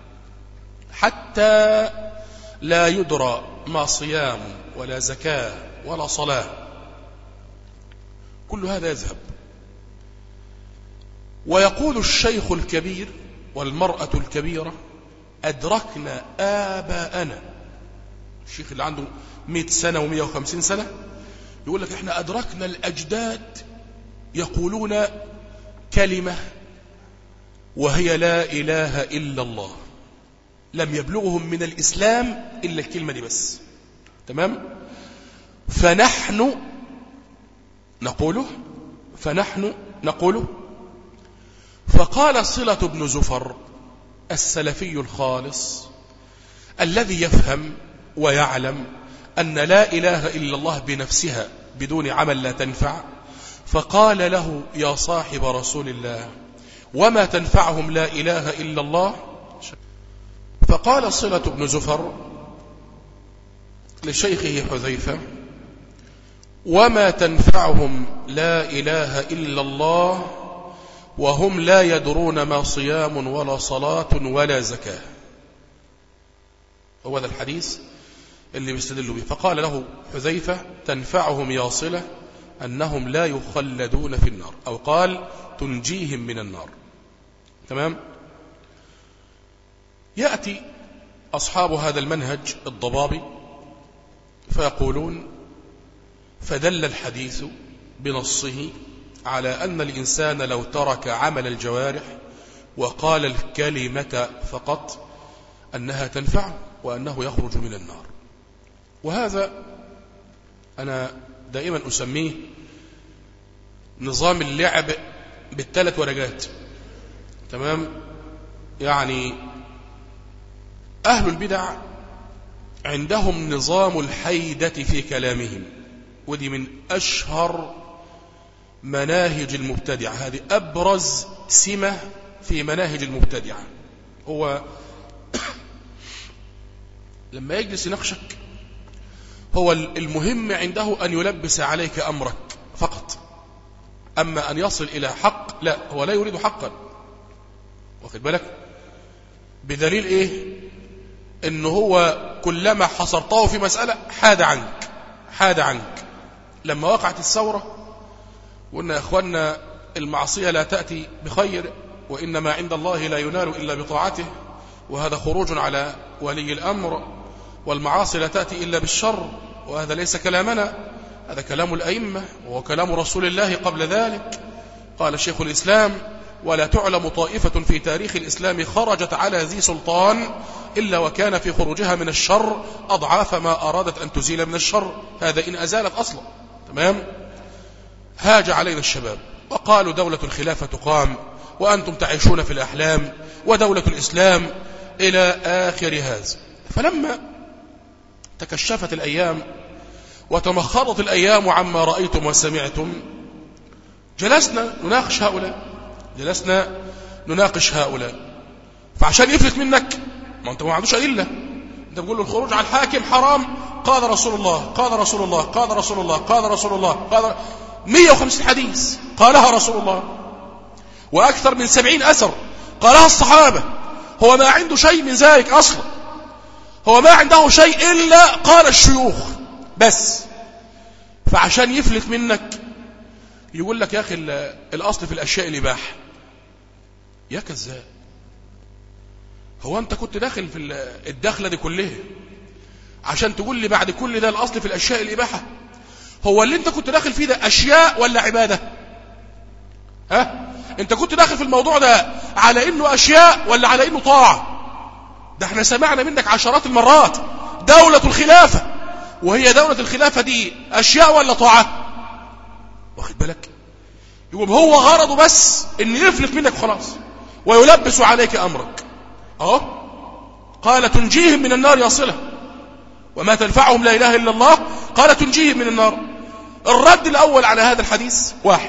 حتى لا يدرى ما صيام ولا زكاة ولا صلاة، كل هذا يذهب. ويقول الشيخ الكبير والمرأة الكبيرة: أدركنا آباءنا. الشيخ اللي عنده مئة سنة ومئة وخمسين سنة يقول لك إحنا أدركنا الأجداد يقولون كلمة وهي لا إله إلا الله، لم يبلغهم من الإسلام إلا الكلمة دي بس. تمام؟ فنحن نقوله فنحن نقوله فقال صلة بن زفر السلفي الخالص الذي يفهم ويعلم أن لا إله إلا الله بنفسها بدون عمل لا تنفع، فقال له: يا صاحب رسول الله، وما تنفعهم لا إله إلا الله؟ فقال صلة بن زفر لشيخه حذيفة: وما تنفعهم لا إله إلا الله وهم لا يدرون ما صيام ولا صلاة ولا زكاة. هو هذا الحديث اللي بيستدلوا به. فقال له حذيفة: تنفعهم يا صلة أنهم لا يخلدون في النار، أو قال تنجيهم من النار. تمام؟ يأتي أصحاب هذا المنهج الضبابي فيقولون: فدل الحديث بنصه على أن الإنسان لو ترك عمل الجوارح وقال الكلمة فقط أنها تنفعه وأنه يخرج من النار. وهذا أنا دائما أسميه نظام اللعب بالثلاث ورقات. تمام؟ يعني أهل البدع عندهم نظام الحيدة في كلامهم، ودي من أشهر مناهج المبتدعة، هذه أبرز سمة في مناهج المبتدعة. هو لما يجلس يناقشك هو المهم عنده أن يلبس عليك أمرك فقط، أما أن يصل إلى حق لا، هو لا يريد حقا. واخد بالك؟ بدليل إيه؟ إنه هو كلما حصرته في مسألة حاد عنك حاد عنك. لما وقعت الثورة وقلنا يا أخوانا المعصية لا تأتي بخير، وإنما عند الله لا ينال إلا بطاعته، وهذا خروج على ولي الأمر، والمعاصي لا تأتي إلا بالشر، وهذا ليس كلامنا، هذا كلام الأئمة وهو كلام رسول الله قبل ذلك. قال شيخ الإسلام: ولا تعلم طائفة في تاريخ الإسلام خرجت على ذي سلطان إلا وكان في خروجها من الشر أضعاف ما أرادت أن تزيل من الشر، هذا إن أزالت أصلا. تمام. هاج علينا الشباب وقالوا دولة الخلافة تقام وأنتم تعيشون في الأحلام ودولة الإسلام إلى آخر هذا. فلما تكشفت الأيام وتمخضت الأيام عما رأيتم وسمعتم، جلسنا نناقش هؤلاء جلسنا نناقش هؤلاء فعشان يفلت منك، ما أنت ما عندوش أدلة، أنت بتقول له الخروج على الحاكم حرام، قال رسول الله قال رسول الله قال رسول الله قال رسول الله قال مئة وخمسين حديث قالها رسول الله، وأكثر من سبعين أثر قالها الصحابة. هو ما عنده شيء من ذلك أصلا، هو ما عنده شيء إلا قال الشيوخ بس. فعشان يفلت منك يقول لك يا أخي الأصل في الأشياء الإباحة. يا كذاب، هو أنت كنت داخل في الدخلة دي كلها عشان تقول لي بعد كل ده الأصل في الأشياء الإباحة؟ هو اللي أنت كنت داخل فيه ده أشياء ولا عبادة؟ ها؟ أنت كنت داخل في الموضوع ده على إنه أشياء ولا على إنه طاعة؟ ده احنا سمعنا منك عشرات المرات دولة الخلافة، وهي دولة الخلافة دي أشياء ولا طاعة؟ واخد بالك؟ يقوم هو غرضه بس إن يفلت منك خلاص ويلبس عليك أمرك. أهو قال تنجيهم من النار يا صلة وما تنفعهم لا إله إلا الله، قال تنجيهم من النار. الرد الأول على هذا الحديث: واحد،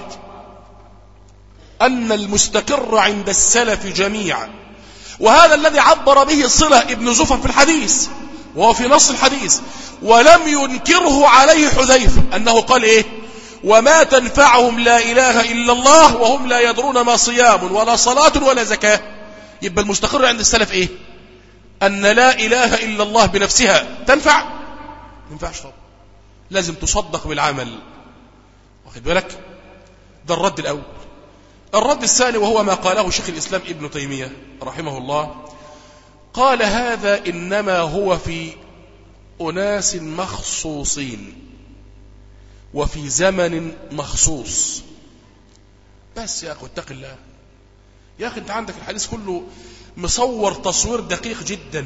أن المستقر عند السلف جميعا، وهذا الذي عبر به صلة ابن زفر في الحديث وهو في نص الحديث، ولم ينكره عليه حذيفة، أنه قال إيه؟ وما تنفعهم لا إله إلا الله وهم لا يدرون ما صيام ولا صلاة ولا زكاة. يبقى المستقر عند السلف إيه؟ أن لا إله إلا الله بنفسها تنفع؟ ما ينفعش طبعا، لازم تصدق بالعمل. واخد بالك؟ ده الرد الأول. الرد الثاني وهو ما قاله شيخ الإسلام ابن تيمية رحمه الله، قال هذا إنما هو في أناس مخصوصين وفي زمن مخصوص. بس يا أخي اتق الله يا أخي، أنت عندك الحديث كله مصور تصوير دقيق جدا.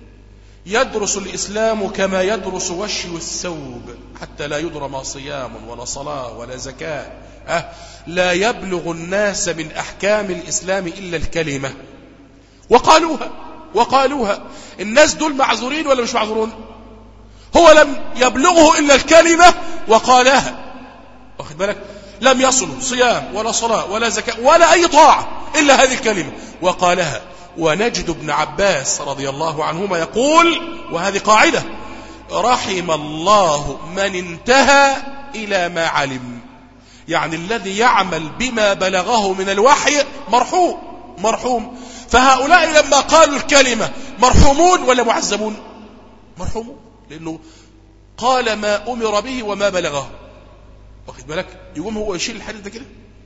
يدرس الإسلام كما يدرس وشي الثوب حتى لا يدرى ما صيام ولا صلاة ولا زكاة. أه لا يبلغ الناس من أحكام الإسلام إلا الكلمة. وقالوها وقالوها الناس دول معذورين ولا مش معذورون؟ هو لم يبلغه إلا الكلمة وقالها. واخد بالك؟ لم يصلوا صيام ولا صلاة ولا زكاة ولا أي طاعة إلا هذه الكلمة وقالها. ونجد ابن عباس رضي الله عنهما يقول، وهذه قاعدة: رحم الله من انتهى إلى ما علم. يعني الذي يعمل بما بلغه من الوحي مرحوم مرحوم. فهؤلاء لما قالوا الكلمة مرحومون ولا معذبون؟ مرحومون، لأنه قال ما أمر به وما بلغه. واخد بالك؟ يقوم هو يشيل الحديث ده كده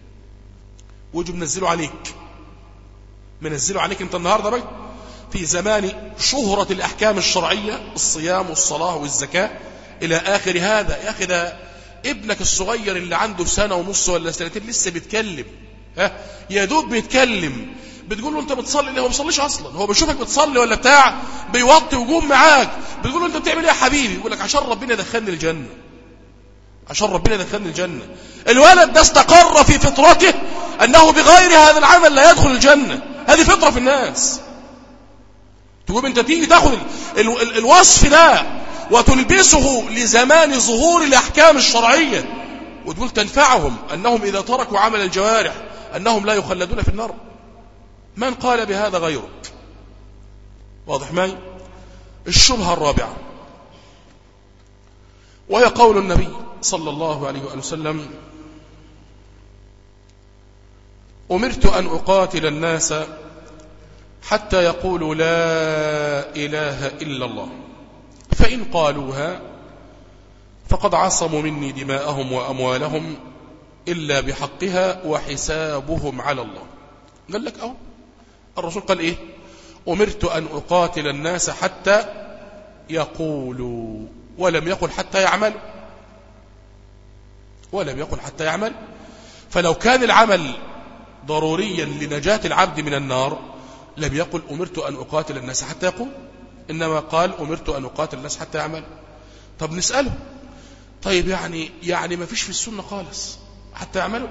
ويجب منزله عليك منزله عليك انت النهاردة بقى في زمان شهرة الأحكام الشرعية، الصيام والصلاة والزكاة إلى آخر هذا. يا أخي ده ابنك الصغير اللي عنده سنة ونص ولا سنتين لسه بيتكلم، ها يا دوب بيتكلم، بتقول له انت بتصلي ليه؟ هو ما بيصليش اصلا، هو بيشوفك بتصلي ولا بتاع بيوطي ويقوم معاك، بتقول له انت بتعمل ايه يا حبيبي؟ يقول لك عشان ربنا يدخلني الجنة، عشان ربنا يدخلني الجنة. الولد ده استقر في فطرته انه بغير هذا العمل لا يدخل الجنة. هذه فطرة في الناس. تقوم انت تيجي تاخذ ال ال الوصف ده وتلبسه لزمان ظهور الأحكام الشرعية وتقول تنفعهم أنهم إذا تركوا عمل الجوارح أنهم لا يخلدون في النار. من قال بهذا غيرك؟ واضح معي؟ الشبهة الرابعة وهي قول النبي صلى الله عليه وآله وسلم: أمرت أن أقاتل الناس حتى يقولوا لا إله إلا الله، فإن قالوها فقد عصموا مني دماءهم وأموالهم إلا بحقها وحسابهم على الله. قال لك أهو الرسول قال إيه؟ أمرت أن أقاتل الناس حتى يقولوا، ولم يقل حتى يعمل، ولم يقل حتى يعمل. فلو كان العمل ضروريا لنجاة العبد من النار لم يقل أمرت أن أقاتل الناس حتى يقول، إنما قال أمرت أن أقاتل الناس حتى يعمل. طب نسأله، طيب يعني يعني ما فيش في السنة خالص حتى يعملوا؟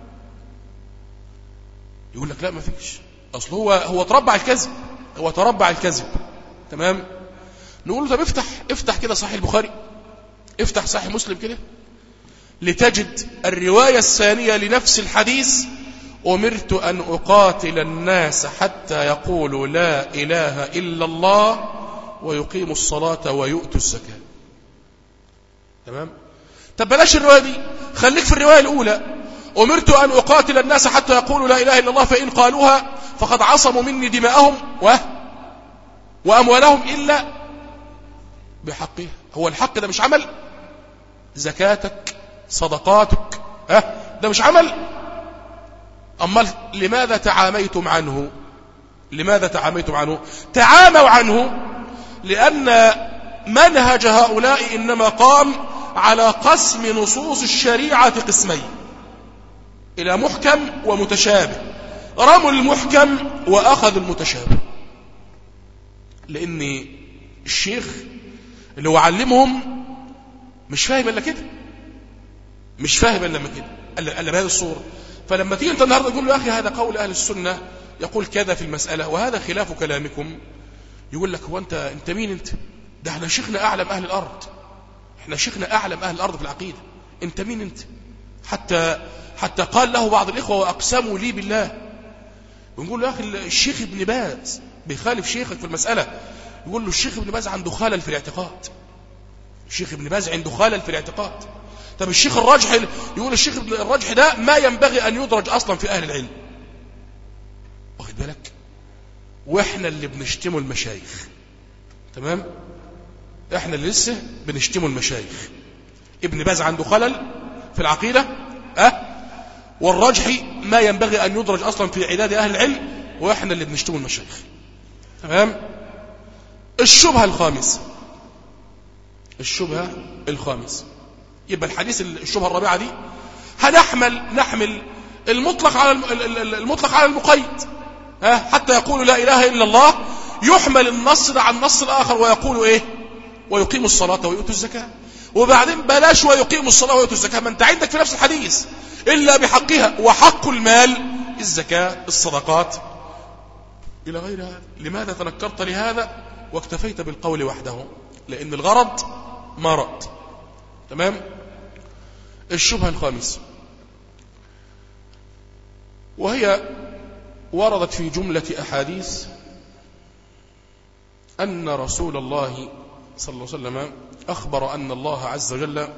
يقول لك لا ما فيش، أصل هو هو تربع الكذب، هو تربع الكذب. تمام. نقول له طب افتح افتح كده صحيح البخاري، افتح صحيح مسلم كده لتجد الرواية الثانية لنفس الحديث: أمرت أن أقاتل الناس حتى يقولوا لا إله إلا الله ويقيموا الصلاة ويؤتوا الزكاة. تمام. طب بلاش الرواية دي، خليك في الرواية الأولى: أمرت أن أقاتل الناس حتى يقولوا لا إله إلا الله فإن قالوها فقد عصموا مني دماءهم و... وأموالهم إلا بحقها. هو الحق ده مش عمل؟ زكاتك صدقاتك ها ده مش عمل؟ أما لماذا تعاميتم عنه؟ لماذا تعاميتم عنه؟ تعاموا عنه لأن منهج هؤلاء إنما قام على قسم نصوص الشريعة قسمين إلى محكم ومتشابه، رموا المحكم وأخذوا المتشابه. لأن الشيخ اللي هو علمهم مش فاهم إلا كده، مش فاهم إلا كده، إلا بهذه الصورة. فلما تيجي أنت النهاردة تقول له يا أخي هذا قول أهل السنة يقول كذا في المسألة وهذا خلاف كلامكم، يقول لك هو أنت أنت مين أنت؟ ده احنا شيخنا أعلم أهل الأرض، احنا شيخنا أعلم أهل الأرض في العقيدة، أنت مين أنت؟ حتى حتى قال له بعض الإخوة وأقسموا لي بالله، ونقول له يا أخي الشيخ ابن باز بيخالف شيخك في المسألة، يقول له الشيخ ابن باز عنده خلل في الاعتقاد، الشيخ ابن باز عنده خلل في الاعتقاد. طب الشيخ الراجح يقول الشيخ الراجح ده ما ينبغي أن يدرج أصلا في أهل العلم، واخد بالك؟ وإحنا اللي بنشتموا المشايخ. تمام. إحنا اللي لسه بنشتموا المشايخ. ابن باز عنده خلل في العقيدة أه؟ والراجح ما ينبغي أن يدرج أصلا في عداد أهل العلم، وإحنا اللي بنشتموا المشايخ. تمام. الشبهة الخامسة، الشبهة الخامسة يبقى الحديث الشبهة الرابعة دي هنحمل نحمل المطلق على المطلق على المقيد ها حتى يقولوا لا إله إلا الله، يحمل النص على النص الآخر ويقولوا إيه؟ ويقيموا الصلاة ويؤتوا الزكاة. وبعدين بلاش ويقيموا الصلاة ويؤتوا الزكاة، ما أنت عندك في نفس الحديث إلا بحقها، وحق المال الزكاة الصدقات إلى غير هذا. لماذا تنكرت لهذا واكتفيت بالقول وحده؟ لأن الغرض مرض. تمام. الشبهة الخامسة وهي وردت في جملة أحاديث أن رسول الله صلى الله عليه وسلم أخبر أن الله عز وجل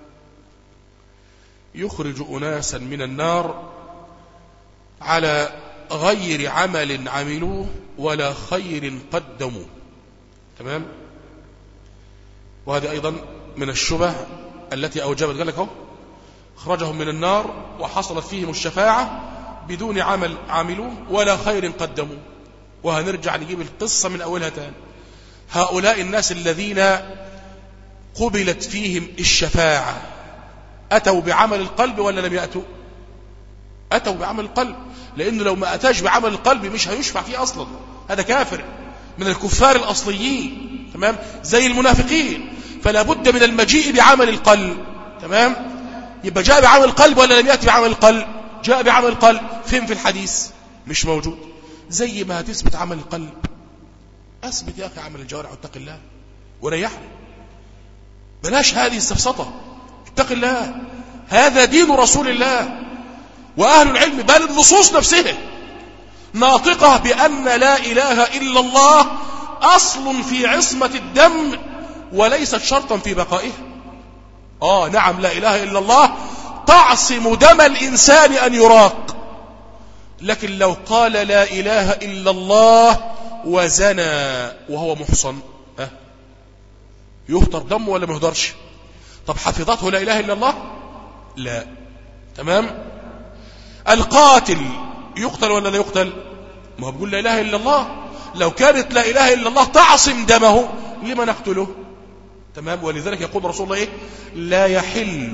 يخرج أناسا من النار على غير عمل عملوه ولا خير قدموه. تمام. وهذا أيضا من الشبه التي أوجبت، قال لك اهو خرجهم من النار وحصلت فيهم الشفاعة بدون عمل عملوه ولا خير قدموه. وهنرجع نجيب القصة من أولها تاني. هؤلاء الناس الذين قبلت فيهم الشفاعة أتوا بعمل القلب ولا لم يأتوا؟ أتوا بعمل القلب، لأنه لو ما أتاش بعمل القلب مش هيشفع فيه أصلا، هذا كافر من الكفار الأصليين. تمام. زي المنافقين، فلا بد من المجيء بعمل القلب. تمام. يبقى جاء بعمل القلب ولا لم يأتي بعمل القلب؟ جاء بعمل القلب. فين في الحديث؟ مش موجود. زي ما هتثبت عمل القلب أثبت يا أخي عمل الجوارح واتق الله وريحني، بلاش هذه السفسطة. اتق الله، هذا دين رسول الله وأهل العلم بل النصوص نفسها ناطقة بأن لا إله إلا الله أصل في عصمة الدم وليست شرطا في بقائها. آه نعم، لا إله إلا الله تعصم دم الإنسان أن يراق، لكن لو قال لا إله إلا الله وزنى وهو محصن أه؟ يهدر دم ولا ما يهدرش؟ طب حفظته لا إله إلا الله؟ لا. تمام. القاتل يقتل ولا لا يقتل؟ ما هو بيقول لا إله إلا الله، لو كانت لا إله إلا الله تعصم دمه لما نقتله؟ تمام. ولذلك يقول رسول الله إيه؟ لا يحل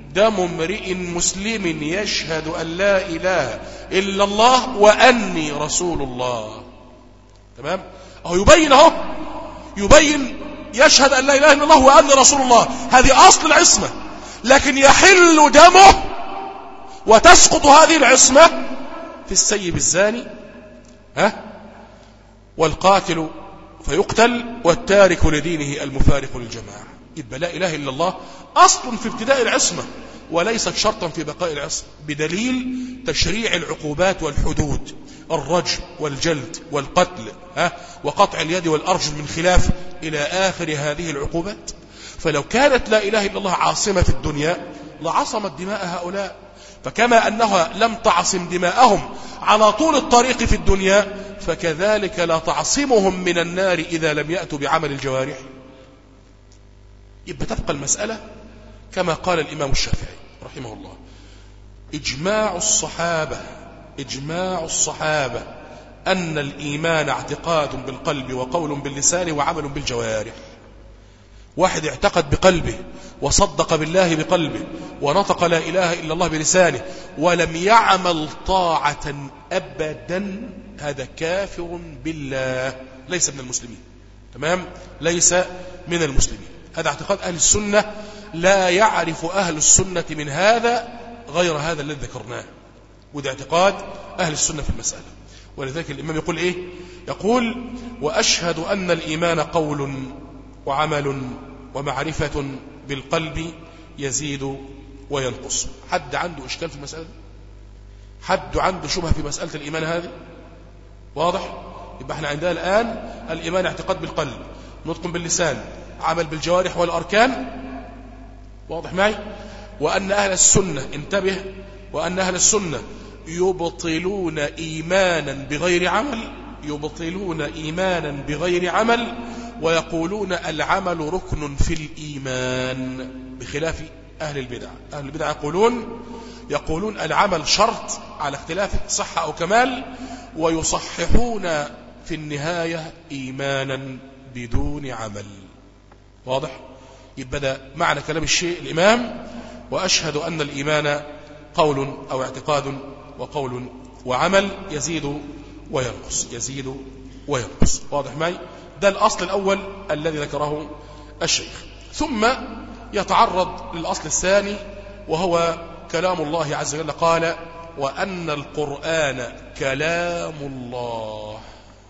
دم امرئ مسلم يشهد أن لا إله إلا الله وأني رسول الله. تمام؟ أهو يبين أهو يبين يشهد أن لا إله إلا الله وأني رسول الله، هذه أصل العصمة، لكن يحل دمه وتسقط هذه العصمة في السيب الزاني ها والقاتل فيقتل والتارك لدينه المفارق للجماعة. يبقى لا إله إلا الله أصل في ابتداء العصمة وليست شرطا في بقاء العصمة، بدليل تشريع العقوبات والحدود، الرجم والجلد والقتل ها وقطع اليد والأرجل من خلاف إلى آخر هذه العقوبات. فلو كانت لا إله إلا الله عاصمة في الدنيا لعصمت دماء هؤلاء، فكما أنها لم تعصم دماءهم على طول الطريق في الدنيا فكذلك لا تعصمهم من النار إذا لم يأتوا بعمل الجوارح. يبقى تبقى المسألة كما قال الإمام الشافعي رحمه الله: إجماع الصحابة إجماع الصحابة أن الإيمان اعتقاد بالقلب وقول باللسان وعمل بالجوارح. واحد اعتقد بقلبه وصدق بالله بقلبه ونطق لا إله إلا الله بلسانه ولم يعمل طاعة أبدا، هذا كافر بالله، ليس من المسلمين. تمام؟ ليس من المسلمين. هذا اعتقاد أهل السنة، لا يعرف أهل السنة من هذا غير هذا الذي ذكرناه، وده اعتقاد أهل السنة في المسألة. ولذلك الإمام يقول إيه؟ يقول: وأشهد أن الإيمان قول وعمل ومعرفة بالقلب يزيد وينقص. حد عنده إشكال في المسألة؟ حد عنده شبهة في مسألة الإيمان هذه؟ واضح؟ يبقى احنا عندنا الآن الإيمان اعتقاد بالقلب، نطق باللسان، عمل بالجوارح والأركان. واضح معي؟ وأن أهل السنة، انتبه، وأن أهل السنة يبطلون إيمانا بغير عمل، يبطلون إيمانا بغير عمل، ويقولون العمل ركن في الإيمان، بخلاف أهل البدع. أهل البدع يقولون يقولون العمل شرط على اختلاف صحة أو كمال، ويصححون في النهاية إيمانا بدون عمل. واضح؟ يبقى ده معنى كلام الشيء الإمام: وأشهد أن الإيمان قول أو اعتقاد وقول وعمل يزيد وينقص، يزيد وينقص. واضح معي؟ ده الأصل الأول الذي ذكره الشيخ. ثم يتعرض للأصل الثاني وهو كلام الله عز وجل، قال: وأن القرآن كلام الله.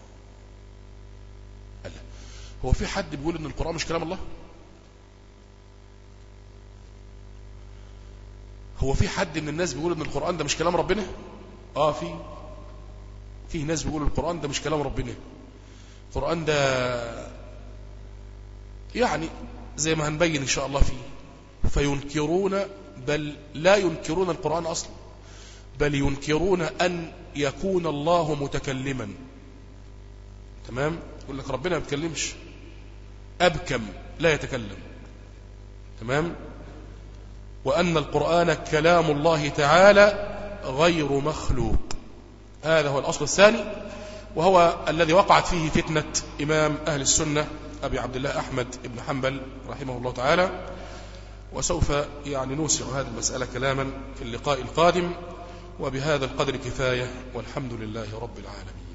هو في حد بيقول ان القرآن مش كلام الله؟ هو في حد من الناس بيقول ان القرآن ده مش كلام ربنا؟ اه في في ناس بيقولوا القرآن ده مش كلام ربنا، القرآن ده يعني زي ما هنبين ان شاء الله فيه، فينكرون، بل لا ينكرون القرآن اصلا، بل ينكرون ان يكون الله متكلما. تمام؟ يقول لك ربنا ما بيتكلمش، أبكم لا يتكلم. تمام؟ وأن القرآن كلام الله تعالى غير مخلوق. هذا هو الأصل الثاني، وهو الذي وقعت فيه فتنة إمام أهل السنة أبي عبد الله أحمد بن حنبل رحمه الله تعالى. وسوف يعني نوسع هذه المسألة كلاما في اللقاء القادم، وبهذا القدر كفاية، والحمد لله رب العالمين.